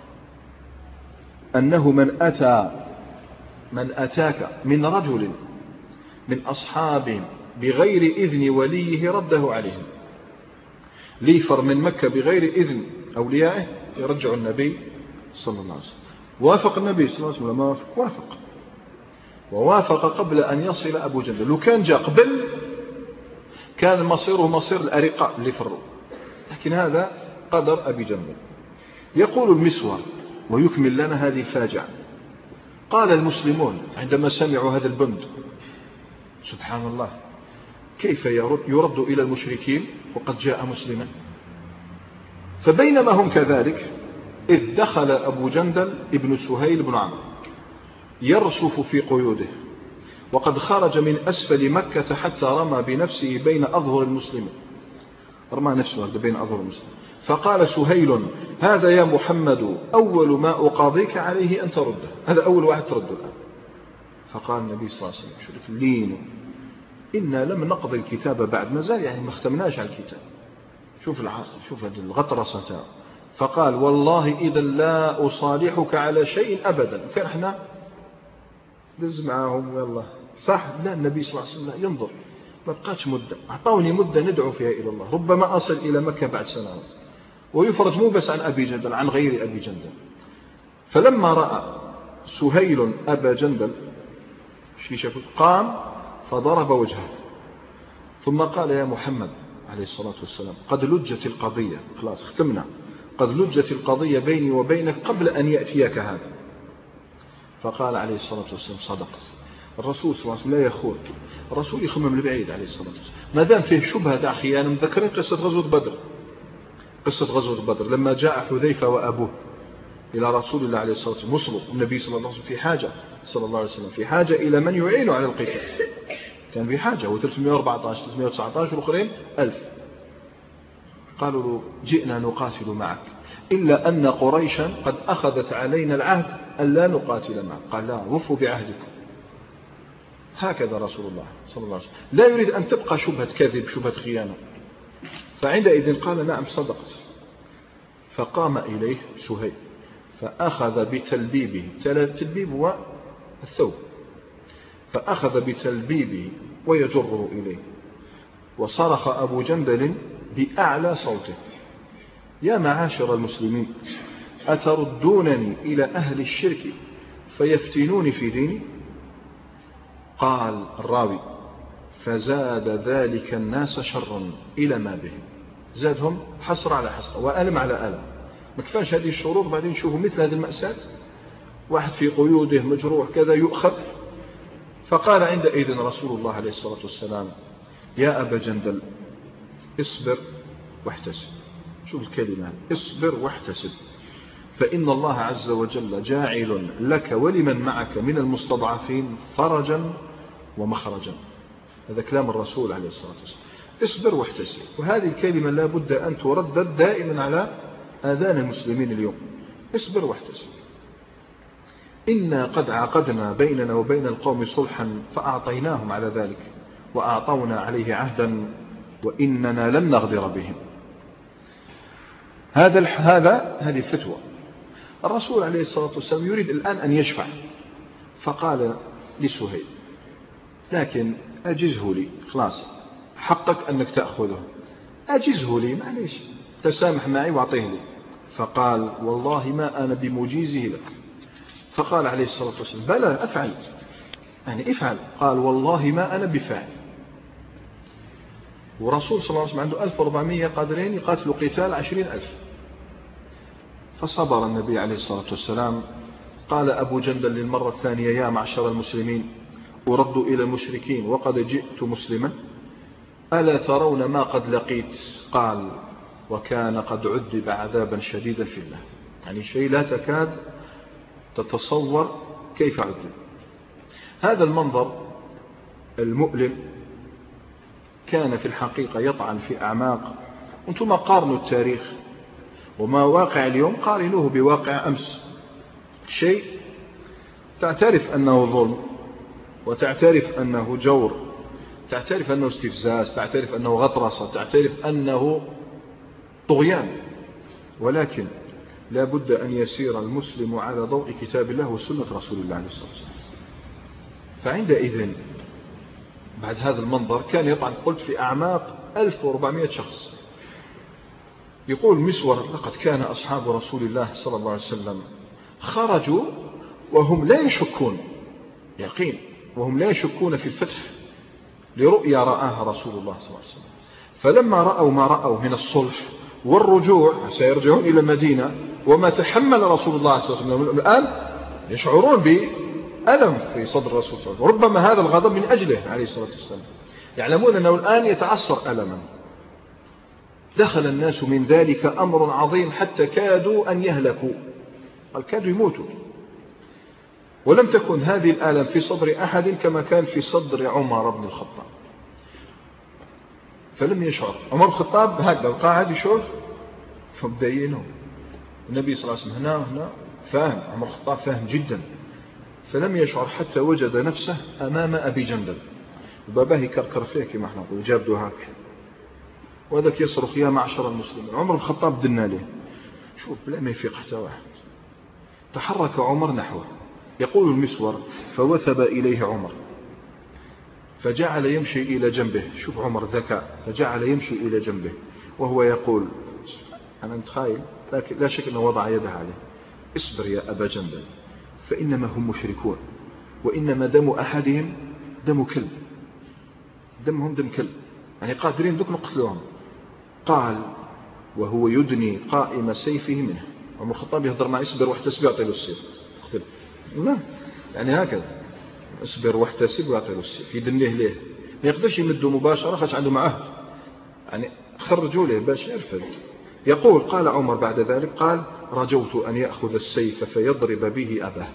أنه من أتى من أتاك من رجل من أصحابهم بغير إذن وليه رده عليهم. ليفر من مكة بغير إذن أوليائه يرجع النبي صلى الله عليه وسلم. وافق النبي صلى الله عليه وسلم، ما وافق؟ وافق، ووافق قبل أن يصل أبو جندل. لو كان جاء قبل كان مصيره مصير الأرقاء اللي فروا، لكن هذا قدر أبي جندل. يقول المسور ويكمل لنا هذه الفاجعة: قال المسلمون عندما سمعوا هذا البند: سبحان الله، كيف يرد, يرد إلى المشركين وقد جاء مسلما؟ فبينما هم كذلك إذ دخل أبو جندل ابن سهيل بن عمرو يرسف في قيوده، وقد خرج من أسفل مكة حتى رمى بنفسه بين أظهر المسلمين، رمى نفسه بين أظهر المسلمين. فقال سهيل: هذا يا محمد أول ما أقاضيك عليه أن ترده، هذا أول واحد ترده الآن. فقال النبي صلى الله عليه وسلم: شوف لين، إنا لم نقضي الكتاب بعد، ما زال يعني ما ختمناش على الكتاب. شوف شوف هذه الغطرسة. فقال: والله إذا لا أصالحك على شيء أبدا. كان احنا دز معهم والله صح. لا، النبي صلى الله عليه وسلم ينظر، ما بقاتش مدة، أعطوني مدة ندعو فيها إلى الله، ربما أصل إلى مكة بعد سنوات. ويفرج مو بس عن أبي جندل، عن غير أبي جندل. فلما رأى سهيل أبا جندل قام فضرب وجهه، ثم قال: يا محمد عليه الصلاة والسلام، قد لجت القضية، خلاص ختمنا، قد لجت القضية بيني وبينك قبل أن يأتيك هذا. فقال عليه الصلاة والسلام: صدقت. الرسول صلى الله عليه وسلم لا يخون، الرسول يخمم من بعيد عليه الصلاة والسلام، ما دام فيه شبهة تاع خيانة. مذكرين قصة غزوة بدر، قصة غزوة بدر لما جاء حذيفة وأبوه إلى رسول الله عليه الصلاة والسلام، وصلوا النبي صلى الله عليه وسلم في حاجة، صلى الله عليه وسلم في حاجة إلى من يعينه على القتال، كان في حاجة، هو ثلاثمائة وأربعة عشر ثلاثمائة وتسعة عشر والآخرين ألف. قالوا له: جئنا نقاتل معك، إلا أن قريشا قد أخذت علينا العهد أن لا نقاتل معك. قال: لا، وفوا بعهدكم. هكذا رسول الله صلى الله عليه وسلم لا يريد أن تبقى شبهة كذب، شبهة خيانة. فعندئذ قال: نعم صدقت. فقام إليه سهيل فأخذ بتلبيبه، التلبيب هو الثوب، فأخذ بتلبيبه ويجره إليه، وصرخ أبو جندل بأعلى صوته: يا معاشر المسلمين أتردونني إلى أهل الشرك فيفتنوني في ديني؟ قال الراوي فزاد ذلك الناس شرا إلى ما بهم، زادهم حصر على حصر وألم على ألم. ما كفاش هذه الشروط بعدين نشوفوا مثل هذه المأساة، واحد في قيوده مجروح كذا يؤخذ. فقال عندئذ رسول الله عليه الصلاة والسلام يا أبا جندل اصبر واحتسب. شوف الكلمة اصبر واحتسب، فإن الله عز وجل جاعل لك ولمن معك من المستضعفين فرجا ومخرجا. هذا كلام الرسول عليه الصلاة والسلام، اصبر واحتسب. وهذه الكلمة لا بد أن تردد دائما على آذان المسلمين اليوم، اصبر واحتسب. إنا قد عقدنا بيننا وبين القوم صلحا فأعطيناهم على ذلك وأعطونا عليه عهدا وإننا لن نغدر بهم. هذا هذا هذه فتوى. الرسول عليه الصلاة والسلام يريد الآن أن يشفع، فقال لسهيل لكن أجزه لي، خلاص حقك أنك تأخذه، أجزه لي معليش، تسامح معي وأعطيه لي. فقال والله ما أنا بمجيزه لك. فقال عليه الصلاة والسلام بلى أفعل، يعني افعل. قال والله ما أنا بفاعل. ورسول صلى الله عليه وسلم عنده ألف وأربعمائة قادرين يقاتلوا قتال عشرين ألف. فصبر النبي عليه الصلاة والسلام. قال أبو جندل للمرة الثانية يا معشر المسلمين أرد إلى المشركين وقد جئت مسلما، ألا ترون ما قد لقيت؟ قال وكان قد عذب عذابا شديدا في الله، يعني شيء لا تكاد تتصور كيف عذب. هذا المنظر المؤلم كان في الحقيقة يطعن في أعماق. أنتم قارنوا التاريخ وما واقع اليوم قارنوه بواقع أمس، شيء تعترف أنه ظلم وتعترف أنه جور، تعترف أنه استفزاز، تعترف أنه غطرسة، تعترف أنه طغيان، ولكن لا بد أن يسير المسلم على ضوء كتاب الله وسنة رسول الله عليه الصلاة والسلام. فعندئذ بعد هذا المنظر كان يطعن قلت في أعماق ألف وأربعمائة شخص. يقول مسور لقد كان أصحاب رسول الله صلى الله عليه وسلم خرجوا وهم لا يشكون يقين، وهم لا يشكون في الفتح لرؤيا رآها رسول الله صلى الله عليه وسلم. فلما رأوا ما رأوا من الصلح والرجوع سيرجعون إلى المدينة وما تحمل رسول الله صلى الله عليه وسلم الآن يشعرون بألم في صدر الرسول صلى الله عليه وسلم، ربما هذا الغضب من أجله عليه الصلاة والسلام، يعلمون أنه الآن يتعصر ألما. دخل الناس من ذلك أمر عظيم حتى كادوا أن يهلكوا، كادوا يموتوا. ولم تكن هذه الآلام في صدر أحد كما كان في صدر عمر بن الخطاب. فلم يشعر عمر بن الخطاب هكذا قاعد يشوف فبدأينه النبي صلى الله عليه وسلم هنا هنا فاهم، عمر بن الخطاب فاهم جدا. فلم يشعر حتى وجد نفسه أمام أبي جندل، وباباه يكركر فيه كما احنا نقول، جاب دهاك وذاك يصرخ يا معشر المسلمين. عمر بن الخطاب دنا له، شوف بلا ما يفيق حتى واحد. تحرك عمر نحوه، يقول المسور فوثب إليه عمر فجعل يمشي إلى جنبه. شوف عمر ذكاء، فجعل يمشي إلى جنبه وهو يقول أنا متخيل لكن لا شك أنه وضع يده عليه اصبر يا أبا جندل فإنما هم مشركون وإنما دم أحدهم دم كلب، دمهم دم كلب، يعني قادرين ذوك نقتلوهم. قال وهو يدني قائم سيفه منه. عمر الخطاب يهضر مع اصبر واحتسب يعطي له السيف، لا يعني هكذا اصبر واحتسب ويعطي له السيف، يدنيه ليه، ما يقدرش يمده مباشرة خاش عنده معه، يعني خرجوا له باش يرفد. يقول قال عمر بعد ذلك قال رجوت أن يأخذ السيف فيضرب به أباه،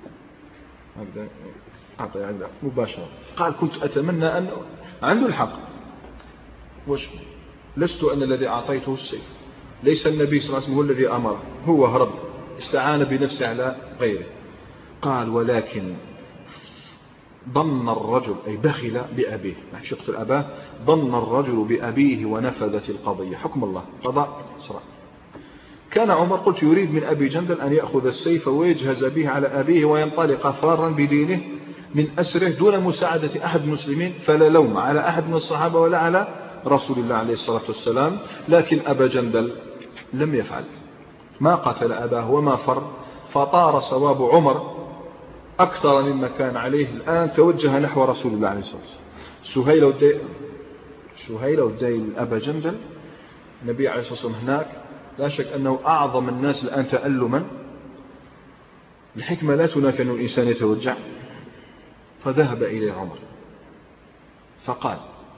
أعطي عنده مباشرة. قال كنت أتمنى أن عنده الحق، وش لست أنا الذي أعطيته السيف، ليس النبي صلى الله عليه وسلم هو الذي أمره، هو هرب استعان بنفسه على غيره. قال ولكن ظن الرجل أي بخل بأبيه، ما حش يقتل أباه، ظن الرجل بأبيه ونفذت القضية، حكم الله قضاء صراع. كان عمر قلت يريد من أبي جندل أن يأخذ السيف ويجهز به على أبيه وينطلق فارا بدينه من أسره دون مساعدة أحد المسلمين، فلا لوم على أحد من الصحابة ولا على رسول الله عليه الصلاة والسلام. لكن أبا جندل لم يفعل، ما قتل أباه وما فر، فطار صواب عمر أكثر مما كان عليه الآن، توجه نحو رسول الله عليه الصلاة والسلام. سهيل ودي سهيل ودي أبا جندل، النبي عليه الصلاة والسلام هناك لا شك أنه أعظم الناس الآن تألما. الحكمة لا تنافي أن الإنسان يتوجع. فذهب إليه عمر فقال: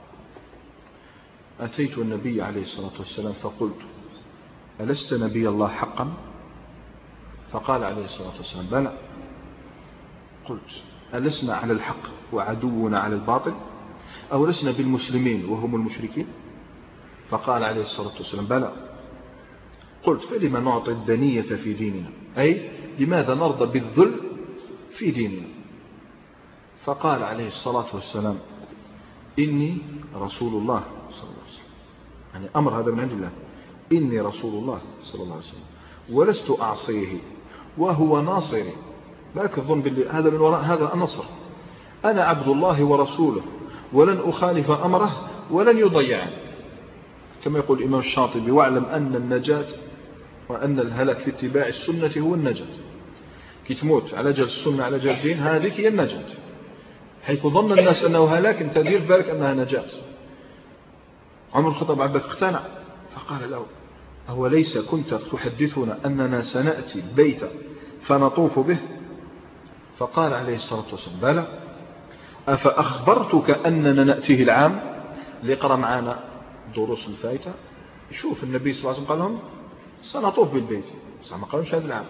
أتيت النبي عليه الصلاة والسلام فقلت: ألست نبي الله حقا؟ فقال عليه الصلاة والسلام: بلى. قلت: ألسنا على الحق وعدونا على الباطل؟ أو لسنا بالمسلمين وهم المشركين؟ فقال عليه الصلاة والسلام: بلى. قلت: فلما نعطي الدنية في ديننا؟ أي لماذا نرضى بالذل في ديننا؟ فقال عليه الصلاة والسلام: إني رسول الله صلى الله عليه وسلم، يعني أمر هذا من عند الله، إني رسول الله صلى الله عليه وسلم ولست أعصيه وهو ناصري. لا تظن بالله هذا من وراء هذا النصر، أنا عبد الله ورسوله ولن أخالف أمره ولن يضيعني، كما يقول الإمام الشاطبي: واعلم أن النجاة وأن الهلاك في اتباع السنة هو النجاة. كي تموت على جال السنة على جال الدين، هذه هي النجاة. حيث ظن الناس أنه هلاك، انت دير بالك أنها نجاة. عمر الخطاب عبدك اقتنع فقال له: أهو ليس كنت تحدثنا أننا سنأتي البيت فنطوف به؟ فقال عليه الصلاة والسلام: بلى. أفأخبرتك أننا نأتيه العام؟ ليقرأ معنا دروس الفائتة يشوف النبي صلى الله عليه وسلم قال لهم سنطوف بالبيت، ما قالوش هذا العام.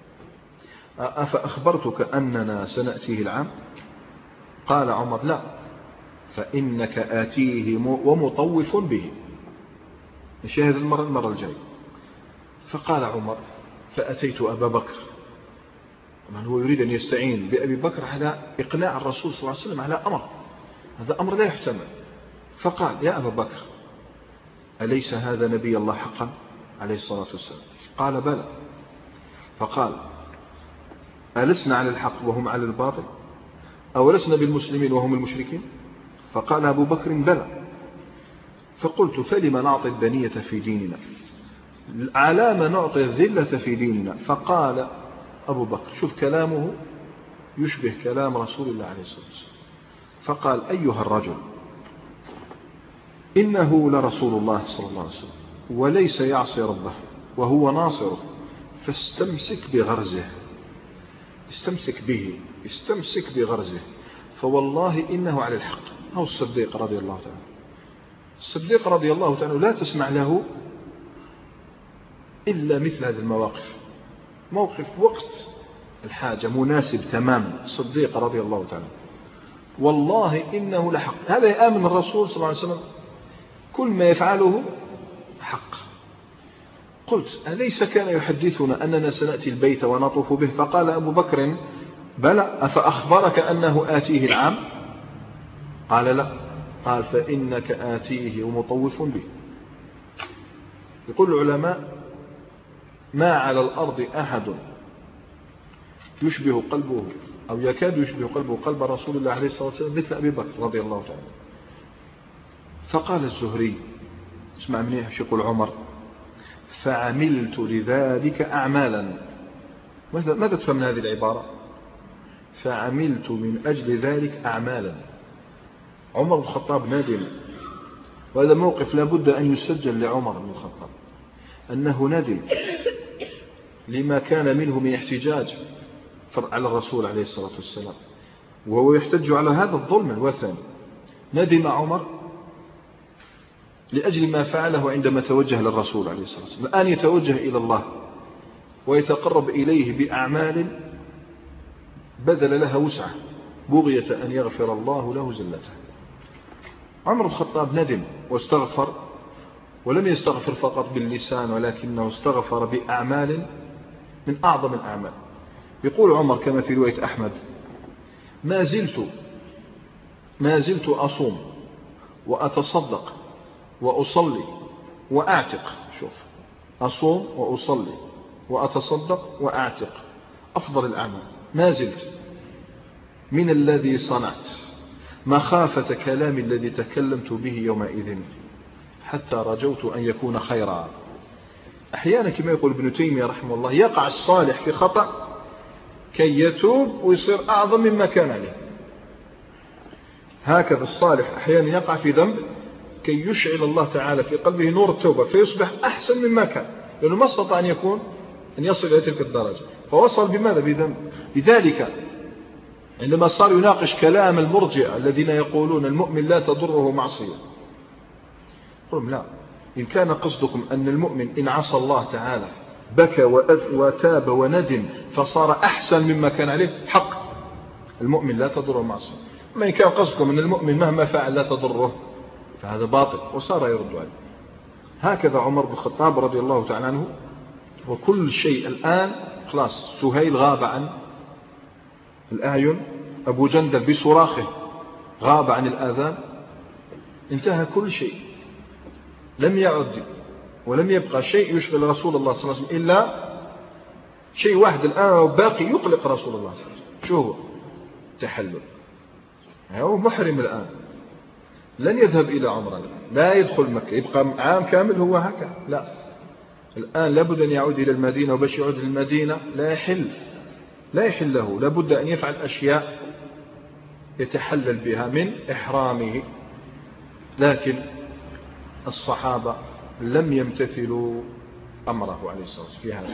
أفأخبرتك أننا سنأتيه العام؟ قال عمر: لا، فإنك آتيه ومطوف به. نشاهد المرة المرة الجاية. فقال عمر: فأتيت أبا بكر، من هو يريد أن يستعين بأبي بكر على إقناع الرسول صلى الله عليه وسلم على أمر، هذا أمر لا يحتمل. فقال: يا أبا بكر، أليس هذا نبي الله حقا عليه الصلاة والسلام؟ قال: بلى. فقال: ألسنا على الحق وهم على الباطل؟ أو لسنا بالمسلمين وهم المشركين؟ فقال أبو بكر: بلى. فقلت: فلما نعطي الدنية في ديننا؟ على ما نعطي الذلة في ديننا؟ فقال أبو بكر، شوف كلامه يشبه كلام رسول الله عليه الصلاة والسلام، فقال: أيها الرجل، إنه لرسول الله صلى الله عليه وسلم وليس يعصي ربه وهو ناصره، فاستمسك بغرزه، استمسك به، استمسك بغرزه، فوالله إنه على الحق. هو الصديق رضي الله تعالى، الصديق رضي الله تعالى لا تسمع له إلا مثل هذه المواقف، موقف وقت الحاجة مناسب تماما. الصديق رضي الله تعالى والله إنه لحق، هذا يآمن الرسول صلى الله عليه وسلم كل ما يفعله حق. قلت: أليس كان يحدثنا أننا سنأتي البيت ونطوف به؟ فقال أبو بكر: بلى. أفأخبرك أنه آتيه العام؟ قال: لا. قال: فإنك آتيه ومطوف به. يقول العلماء: ما على الأرض أحد يشبه قلبه أو يكاد يشبه قلبه قلب رسول الله عليه الصلاة والسلام مثل أبي بكر رضي الله تعالى. فقال الزهري، اسمع مني ايش يقول عمر: فعملت لذلك أعمالا. ماذا تفهم من هذه العبارة؟ فعملت من أجل ذلك أعمالا. عمر بن الخطاب نادم، وهذا موقف لابد أن يسجل لعمر بن الخطاب أنه ندم لما كان منه من احتجاج على الرسول عليه الصلاة والسلام، وهو يحتج على هذا الظلم الوثني. ندم عمر لأجل ما فعله عندما توجه للرسول عليه الصلاة والسلام. الآن يتوجه إلى الله ويتقرب إليه بأعمال بذل لها وسعة بغية أن يغفر الله له زلته. عمر الخطاب ندم واستغفر، ولم يستغفر فقط باللسان ولكنه استغفر بأعمال من أعظم الأعمال. يقول عمر كما في رواية أحمد: ما زلت ما زلت أصوم وأتصدق وأصلي وأعتق. شوف، أصوم وأصلي وأتصدق وأعتق، أفضل الأعمال. ما زلت من الذي صنعت مخافة كلام الذي تكلمت به يومئذ، حتى رجوت أن يكون خيرا. أحيانا كما يقول ابن تيمية رحمه الله يقع الصالح في خطأ كي يتوب ويصير أعظم مما كان عليه. هكذا الصالح أحيانا يقع في ذنب كي يشعل الله تعالى في قلبه نور التوبة فيصبح أحسن مما كان، لأنه ما استطاع أن يكون أن يصل إلى تلك الدرجة، فوصل بماذا؟ بذنب. لذلك عندما صار يناقش كلام المرجئة الذين يقولون المؤمن لا تضره معصية، قلهم لا، إن كان قصدكم أن المؤمن إن عصى الله تعالى بكى وتاب وندم فصار أحسن مما كان عليه، حق المؤمن لا تضره معصية. ما إن كان قصدكم أن المؤمن مهما فعل لا تضره فهذا باطل، وصار يرد عليه. هكذا عمر بن الخطاب رضي الله تعالى عنه، وكل شيء الآن خلاص، سهيل غاب عن الأعين، أبو جندل بصراخه غاب عن الآذان، انتهى كل شيء، لم يعد ولم يبقى شيء يشغل رسول الله صلى الله عليه وسلم إلا شيء واحد الآن باقي يقلق رسول الله صلى الله عليه وسلم. شو هو؟ تحلل. هو محرم الآن، لن يذهب إلى عمره الآن، لا يدخل مكة، يبقى عام كامل هو هكذا، لا، الآن لابد أن يعود إلى المدينة، وباش يعود إلى المدينة لا يحل لا يحل له، لابد أن يفعل أشياء يتحلل بها من إحرامه. لكن الصحابة لم يمتثلوا أمره عليه الصلاة والسلام في هذا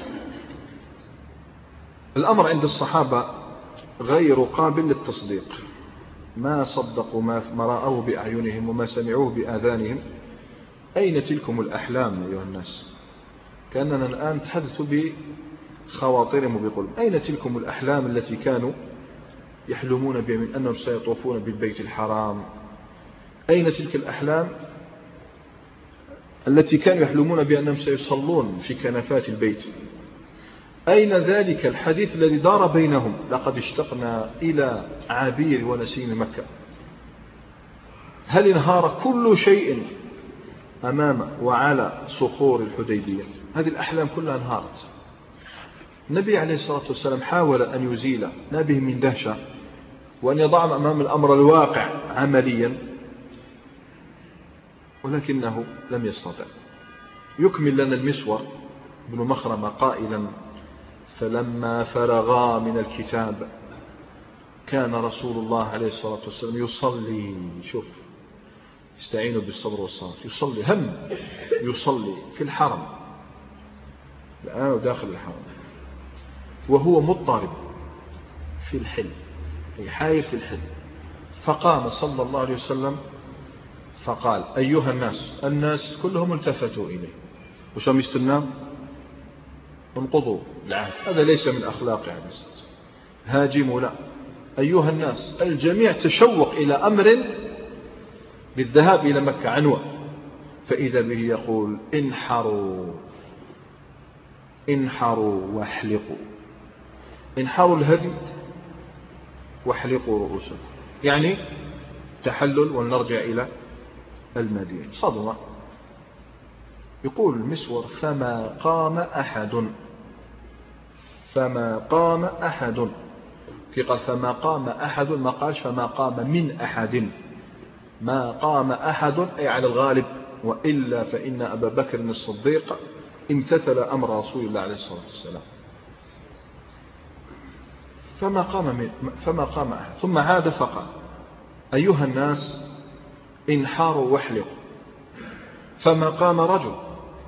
الأمر. عند الصحابة غير قابل للتصديق، ما صدقوا ما رأوه بأعينهم وما سمعوه بآذانهم. أين تلكم الأحلام أيها الناس؟ كأننا الآن نتحدث بخواطرهم وبقلوبهم. أين تلكم الأحلام التي كانوا يحلمون بها من أنهم سيطوفون بالبيت الحرام؟ أين تلك الأحلام التي كانوا يحلمون بأنهم سيصلون في كنفات البيت؟ أين ذلك الحديث الذي دار بينهم لقد اشتقنا إلى عبير ونسيم مكة؟ هل انهار كل شيء أمام وعلى صخور الحديبية؟ هذه الأحلام كلها انهارت. النبي عليه الصلاة والسلام حاول أن يزيل ما به من دهشة وأن يضعهم أمام الأمر الواقع عمليا، ولكنه لم يستطع. يكمل لنا المسور بن مخرمة قائلا: فلما فرغا من الكتاب كان رسول الله عليه الصلاة والسلام يصلي، شوف، استعينوا بالصبر والصلاة، يصلي، هم يصلي في الحرم الآن داخل الحرم، وهو مضطرب في الحل، يحاير في الحل. فقام صلى الله عليه وسلم فقال: أيها الناس. الناس كلهم التفتوا إليه، وشام يستنى انقضوا العهد، هذا ليس من أخلاق يعني هاجموا، لا، أيها الناس. الجميع تشوق إلى أمر بالذهاب إلى مكة عنوة، فإذا به يقول: انحروا انحروا واحلقوا، انحروا الهدي واحلقوا رؤوسكم، يعني تحلل ونرجع إلى المدينة. صدمة. يقول المسور: فما قام أحد فما قام أحد في قال فما قام أحد، ما قالش فما قام من أحد، ما قام أحد أي على الغالب، وإلا فإن أبا بكر الصديق امتثل أمر رسول الله عليه الصلاة والسلام. فما قام من فما قام أحد. ثم عاد فقال: أيها الناس انحاروا واحلقوا، فما قام رجل.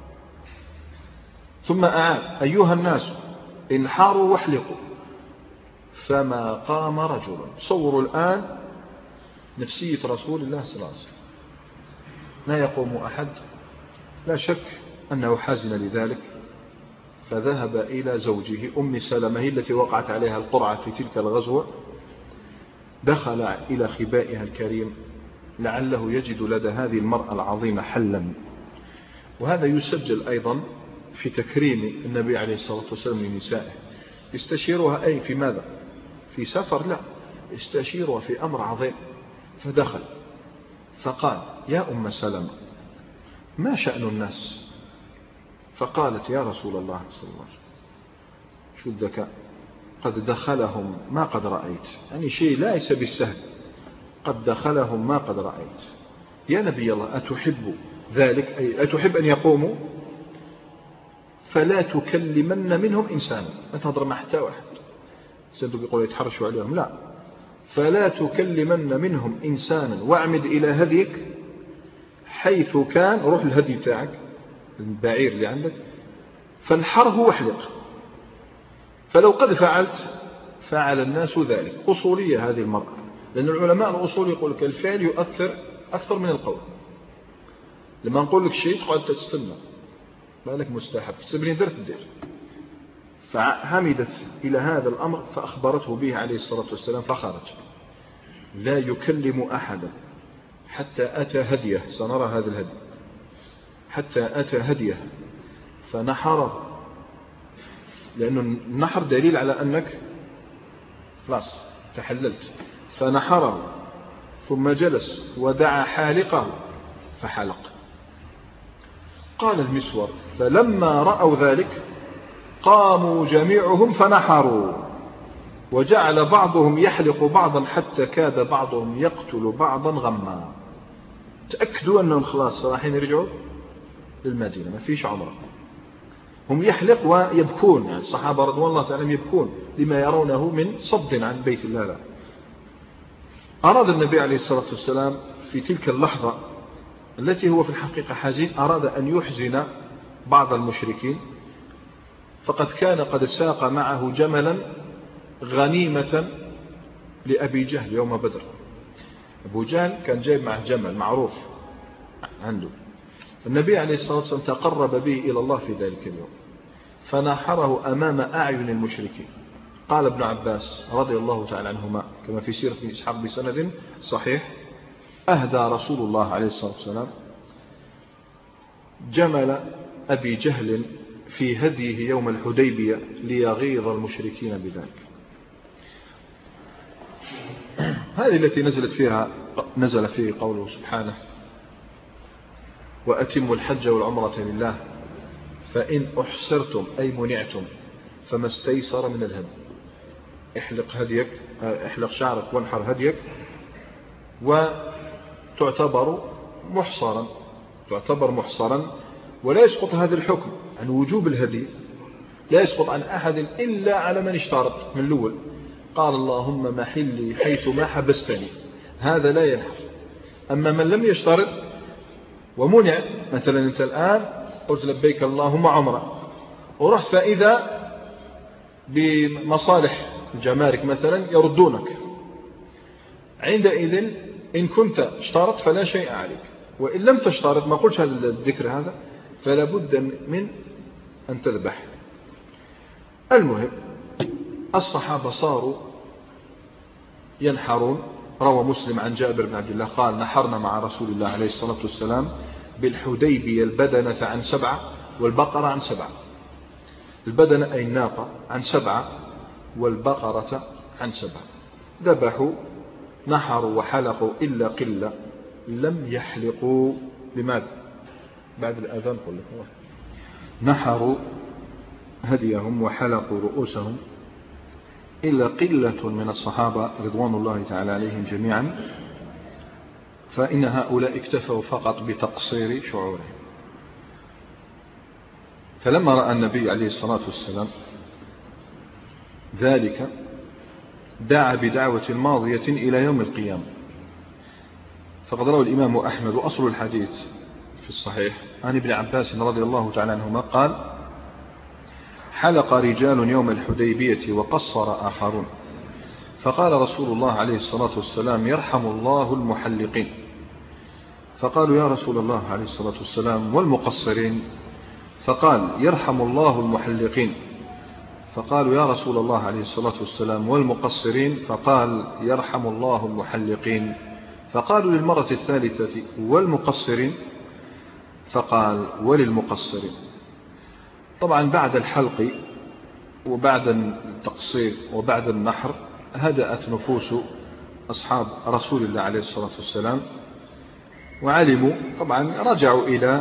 ثم أعاد: أيها الناس انحاروا واحلقوا، فما قام رجل. صوروا الآن نفسية رسول الله صلى الله عليه وسلم، لا يقوم أحد. لا شك أنه حزن لذلك، فذهب إلى زوجه أم سلمة، هي التي وقعت عليها القرعة في تلك الغزوة. دخل إلى خبائها الكريم لعله يجد لدى هذه المرأة العظيمة حلا. وهذا يسجل أيضا في تكريم النبي عليه الصلاة والسلام لنسائه، يستشيرها أي في ماذا؟ في سفر؟ لا، يستشيرها في أمر عظيم. فدخل فقال: يا أم سلمة، ما شأن الناس؟ فقالت: يا رسول الله صلى الله عليه وسلم، شو الذكاء، قد دخلهم ما قد رأيت، يعني شيء ليس بالسهل، قد دخلهم ما قد رأيت. يا نبي الله، أتحب ذلك، أي أتحب أن يقوموا؟ فلا تكلمن منهم إنسانا، ما تهضر مع حتى واحد. سيدو بيقول يتحرشوا عليهم، لا، فلا تكلمن منهم إنسانا واعمد إلى هديك حيث كان، روح الهدي تاعك البعير اللي عندك فانحره واحلق، فلو قد فعلت فعل الناس ذلك. أصولية هذه المرأة، لأن العلماء الأصول يقول لك الفعل يؤثر أكثر من القول. لما نقول لك شيء تقعد تستنى، بالك مستحب تسبني درت دير. فعمدت إلى هذا الأمر فأخبرته به عليه الصلاة والسلام فخرج. لا يكلم أحدا حتى أتى هديه، سنرى هذا الهدي، حتى أتى هديه فنحره، لأنه النحر دليل على أنك خلاص تحللت. فنحره ثم جلس ودعا حالقه فحلق. قال المسور فلما رأوا ذلك قاموا جميعهم فنحروا، وجعل بعضهم يحلق بعضا حتى كاد بعضهم يقتل بعضا غما. تأكدوا أنهم خلاص رايحين يرجعوا للمدينة، ما فيش عمره. هم يحلق ويبكون، يعني الصحابة رضوان الله تعالى يبكون لما يرونه من صد عن بيت الله. لا. أراد النبي عليه الصلاة والسلام في تلك اللحظة التي هو في الحقيقة حزين، أراد أن يحزن بعض المشركين، فقد كان قد ساق معه جملا غنيمة لأبي جهل يوم بدر. أبو جهل كان جايب معه جمل معروف عنده، النبي عليه الصلاة والسلام تقرب به إلى الله في ذلك اليوم فنحره أمام أعين المشركين. قال ابن عباس رضي الله تعالى عنهما كما في سيرة ابن إسحاق بسند صحيح: أهدى رسول الله عليه الصلاة والسلام جمل أبي جهل في هديه يوم الحديبية ليغيظ المشركين بذلك. هذه التي نزلت فيها نزل فيه قوله سبحانه: وأتموا الحج والعمرة لله فإن أحصرتم أي منعتم فما استيسر من الهدي. احلق هديك، احلق شعرك وانحر هديك، وتعتبر محصرا، تعتبر محصرا. ولا يسقط هذا الحكم عن وجوب الهدي، لا يسقط عن أحد إلا على من اشترط من الأول، قال اللهم محلي حيث ما حبستني، هذا لا ينحر. أما من لم يشترط ومنع، مثلا أنت الآن قلت لبيك اللهم عمره ورحت فإذا بمصالح الجمارك مثلا يردونك، عندئذ إن كنت اشترط فلا شيء عليك، وإن لم تشترط ما قلتش هذا الذكر هذا فلا بد من أن تذبح. المهم الصحابة صاروا ينحرون. روى مسلم عن جابر بن عبد الله قال: نحرنا مع رسول الله عليه الصلاة والسلام بالحديبية البدنة عن سبعة والبقرة عن سبعة. البدنة أي الناقة عن سبعة والبقرة عن سبعة. ذبحوا نحروا وحلقوا إلا قلة لم يحلقوا. لماذا؟ بعد الأذان قل لك نحروا هديهم وحلقوا رؤوسهم إلا قلة من الصحابة رضوان الله تعالى عليهم جميعا، فإن هؤلاء اكتفوا فقط بتقصير شعورهم. فلما رأى النبي عليه الصلاة والسلام ذلك دعا بدعوة ماضية إلى يوم القيامة. فقد روى الإمام أحمد وأصل الحديث في الصحيح عن ابن عباس رضي الله تعالى عنهما قال: حلق رجال يوم الحديبية وقصر آخرون، فقال رسول الله عليه الصلاة والسلام: يرحم الله المحلقين. فقالوا: يا رسول الله عليه الصلاة والسلام والمقصرين؟ فقال: يرحم الله المحلقين. فقالوا: يا رسول الله عليه الصلاة والسلام والمقصرين؟ فقال: يرحم الله المحلقين. فقالوا للمرة الثالثة: والمقصرين؟ فقال: وللمقصرين. طبعا بعد الحلق وبعد التقصير وبعد النحر هدأت نفوس أصحاب رسول الله عليه الصلاة والسلام، وعلموا طبعا رجعوا إلى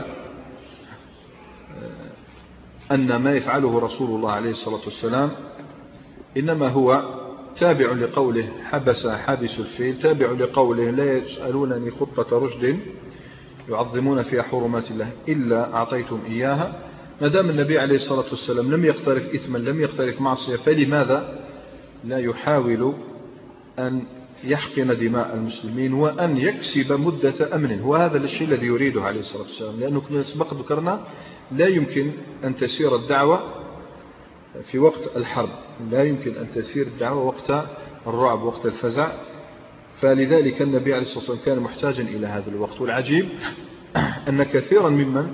أن ما يفعله رسول الله عليه الصلاة والسلام إنما هو تابع لقوله: حبس حابس الفيل، تابع لقوله: لا يسألونني خطة رشد يعظمون فيها حرمات الله إلا أعطيتم إياها. ما دام النبي عليه الصلاة والسلام لم يقترف إثما لم يقترف معصية، فلماذا لا يحاول أن يحقن دماء المسلمين وأن يكسب مدة أمن؟ هو هذا الشيء الذي يريده عليه الصلاة والسلام، لأنه كما سبق ذكرنا لا يمكن أن تسير الدعوة في وقت الحرب، لا يمكن أن تسير الدعوة وقت الرعب وقت الفزع، فلذلك النبي عليه الصلاة والسلام كان محتاجا إلى هذا الوقت. والعجيب أن كثيرا ممن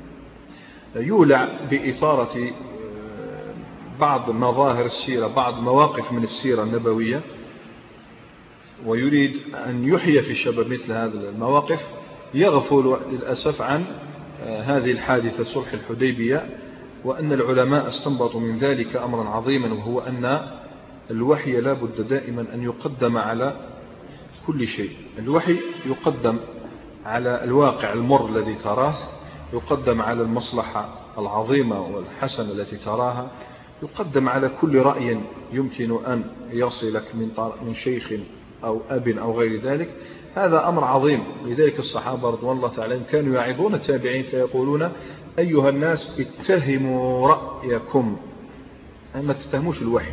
يولع بإثارة بعض مظاهر السيرة بعض مواقف من السيرة النبوية ويريد أن يحيي في الشباب مثل هذه المواقف يغفل للأسف عن هذه الحادثة صلح الحديبية، وأن العلماء استنبطوا من ذلك أمرا عظيما، وهو أن الوحي لا بد دائما أن يقدم على كل شيء. الوحي يقدم على الواقع المر الذي تراه، يقدم على المصلحة العظيمة والحسنة التي تراها، يقدم على كل رأي يمكن أن يصلك من من شيخ أو أب أو غير ذلك. هذا أمر عظيم. لذلك الصحابة رضوان الله تعالى كانوا يعظون التابعين فيقولون: أيها الناس اتهموا رأيكم، ما تتهموش الوحي،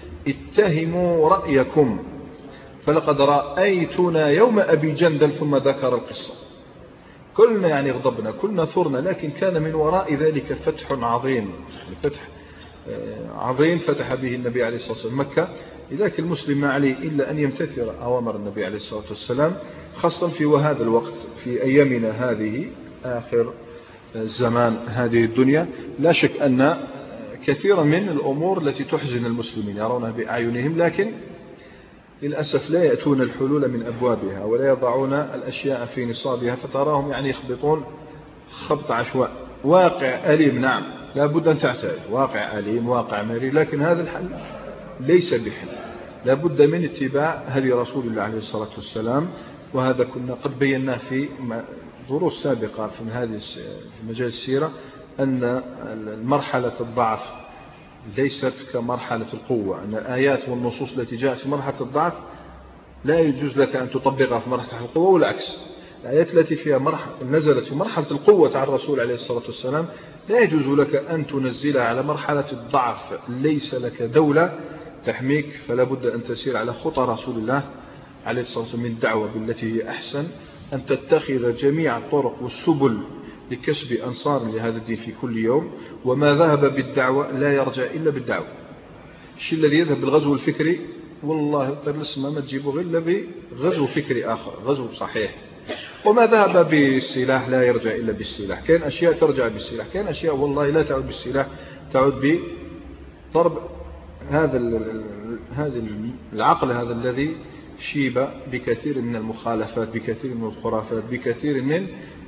اتهموا رأيكم، فلقد رأيتنا يوم أبي جندل، ثم ذكر القصة. كلنا يعني غضبنا، كلنا ثرنا، لكن كان من وراء ذلك فتح عظيم، فتح عظيم فتح به النبي عليه الصلاة والسلام مكة. لذلك المسلم ما عليه إلا أن يمتثل أوامر النبي عليه الصلاة والسلام، خاصة في وهذا الوقت في أيامنا هذه آخر الزمان هذه الدنيا. لا شك أن كثيرا من الأمور التي تحزن المسلمين يرونها بأعينهم، لكن للأسف لا يأتون الحلول من أبوابها ولا يضعون الأشياء في نصابها، فتراهم يعني يخبطون خبط عشواء. واقع أليم، نعم، لا بد أن تعترف، واقع أليم، واقع مرير، لكن هذا الحل ليس بحل. لا بد من اتباع هدي رسول الله عليه الصلاة والسلام، وهذا كنا قد بيناه في دروس سابقة في هذه في مجال السيرة، أن مرحلة الضعف ليست كمرحلة القوة، أن الآيات والنصوص التي جاءت في مرحلة الضعف لا يجوز لك أن تطبقها في مرحلة القوة، والعكس. الآيات التي فيها مرحلة نزلت في مرحلة القوة على الرسول عليه الصلاة والسلام لا يجوز لك أن تنزلها على مرحلة الضعف. ليس لك دولة تحميك، فلا بد أن تسير على خطى رسول الله عليه الصلاة والسلام من الدعوة بالتي هي أحسن، أن تتخذ جميع الطرق والسبل لكسب أنصار لهذا الدين في كل يوم. وما ذهب بالدعوة لا يرجع إلا بالدعوة. الشيء الذي يذهب بالغزو الفكري والله ترسم ما تجيبه إلا بغزو فكري آخر، غزو صحيح. وما ذهب بالسلاح لا يرجع إلا بالسلاح. كان أشياء ترجع بالسلاح، كان أشياء والله لا تعود بالسلاح، تعود بضرب هذا هذا العقل هذا الذي شيب بكثير من المخالفات، بكثير من الخرافات، بكثير من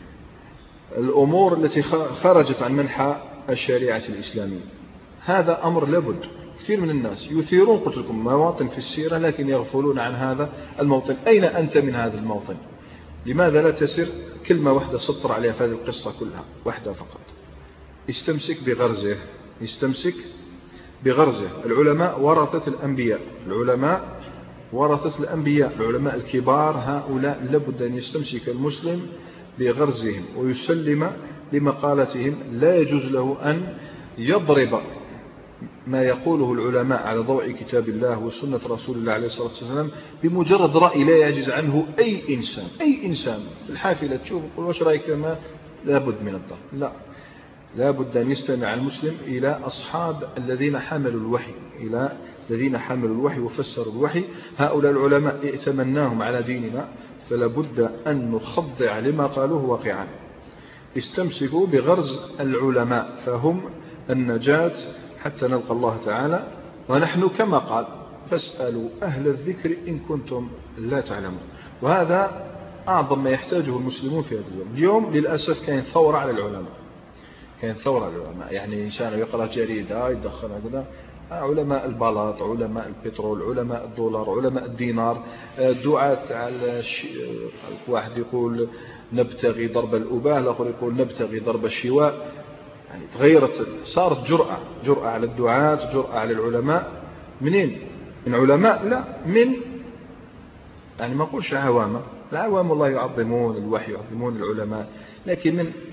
الأمور التي خرجت عن منحى الشريعة الإسلامية. هذا أمر لابد. كثير من الناس يثيرون قلت لكم مواطن في السيرة لكن يغفلون عن هذا الموطن. أين أنت من هذا الموطن؟ لماذا لا تسر كلمة واحدة سطر عليها في هذه القصة كلها، واحدة فقط: استمسك بغرزه، استمسك بغرزه. العلماء ورثة الأنبياء، العلماء ورثة الأنبياء، العلماء الكبار هؤلاء لابد أن يستمسك المسلم بغرزهم ويسلم لمقالتهم. لا يجوز له أن يضرب ما يقوله العلماء على ضوء كتاب الله وسنة رسول الله عليه الصلاة والسلام بمجرد رأي لا يعجز عنه أي إنسان. أي إنسان في الحافلة تشوف يقول واش رأيك ما، لابد من الضرب. لا، لابد أن يستمع المسلم إلى أصحاب الذين حملوا الوحي، إلى الذين حملوا الوحي وفسروا الوحي. هؤلاء العلماء ائتمناهم على ديننا، فلا بد أن نخضع لما قالوه واقعا. استمسكوا بغرز العلماء فهم النجاة حتى نلقى الله تعالى. ونحن كما قال: فاسألوا أهل الذكر إن كنتم لا تعلمون. وهذا أعظم ما يحتاجه المسلمون في هذا اليوم. اليوم للأسف كان ثورة على العلماء، كان ثورة على العلماء. يعني إنسان يقرأ جريدة يدخل هكذا علماء البلاط، علماء البترول، علماء الدولار، علماء الدينار، دعاة على واحد يقول نبتغي ضرب الأباه، الآخر يقول نبتغي ضرب الشواء. يعني تغيرت، صارت جرأة، جرأة على الدعاة، جرأة على العلماء. منين؟ من علماء؟ لا، من يعني ما نقولش عوام. العوام والله يعظمون الوحي، يعظمون العلماء، لكن من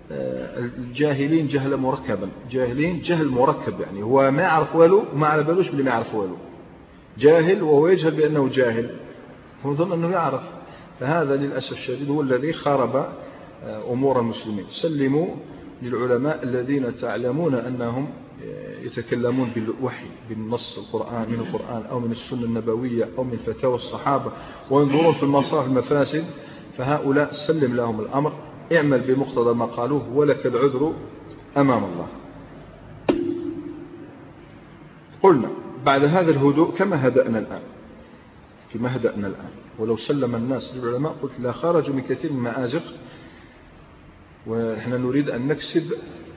الجاهلين جهل مركبا، جاهلين جهل مركب، يعني هو ما يعرف والو وما على بالوش باللي ما يعرف والو، جاهل وهو يجهل بأنه جاهل، هو ظن أنه يعرف. فهذا للأسف الشديد هو الذي خرب أمور المسلمين. سلموا للعلماء الذين تعلمون أنهم يتكلمون بالوحي، بالنص القرآن من القرآن أو من السنة النبوية أو من فتاوى الصحابة، وينظرون في المصالح المفاسد، فهؤلاء سلم لهم الأمر، اعمل بمقتضى ما قالوه ولك العذر أمام الله. قلنا بعد هذا الهدوء كما هدأنا الآن، كما هدأنا الآن، ولو سلم الناس للعلماء قلت لا خرجوا من كثير من المآزق، ونحن نريد أن نكسب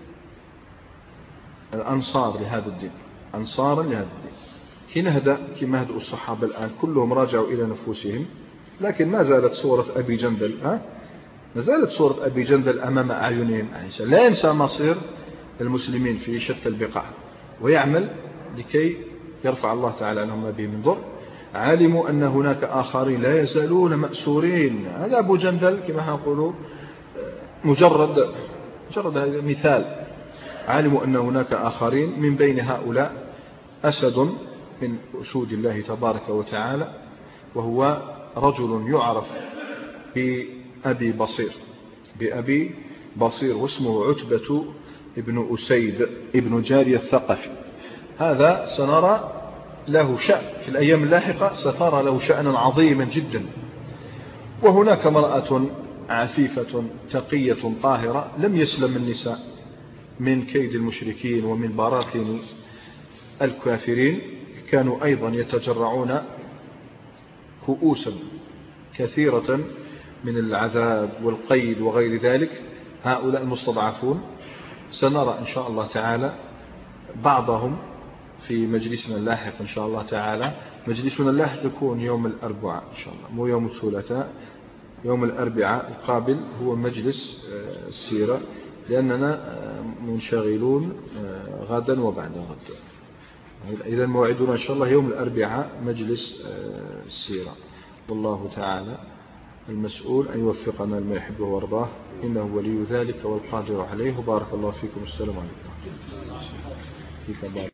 الأنصار لهذا الدين، أنصارا لهذا الدين. حين هدأ كما هدأوا الصحابة الآن كلهم راجعوا إلى نفوسهم، لكن ما زالت صورة أبي جندل ها؟ ما زالت صورة أبي جندل أمام أعينهم. يعني لا ينسى مصير المسلمين في شتى البقاع، ويعمل لكي يرفع الله تعالى عنهم ما به من ضر. علموا أن هناك آخرين لا يزالون مأسورين، هذا أبو جندل كما نقول مجرد مجرد هذا مثال. علموا أن هناك آخرين من بين هؤلاء أسد من أسود الله تبارك وتعالى، وهو رجل يعرف بأبي بصير، بأبي بصير، واسمه عتبة ابن أسيد ابن جارية الثقفي. هذا سنرى له شأن في الأيام اللاحقة، سترى له شأنا عظيما جدا. وهناك امرأة عفيفة تقية طاهرة لم يسلم النساء من كيد المشركين ومن براثن الكافرين، كانوا أيضا يتجرعون كؤوسا كثيرة من العذاب والقيد وغير ذلك. هؤلاء المستضعفون سنرى إن شاء الله تعالى بعضهم في مجلسنا اللاحق إن شاء الله تعالى. مجلسنا اللاحق يكون يوم الأربعاء إن شاء الله، مو يوم الثلاثاء، يوم الأربعاء القابل هو مجلس السيرة، لأننا منشغلون غدا وبعد غد. إذا موعدنا إن شاء الله يوم الأربعاء مجلس السيرة، والله تعالى المسؤول أن يوفقنا لما يحبه وارضاه، إنه ولي ذلك والقادر عليه. بارك الله فيكم، السلام عليكم.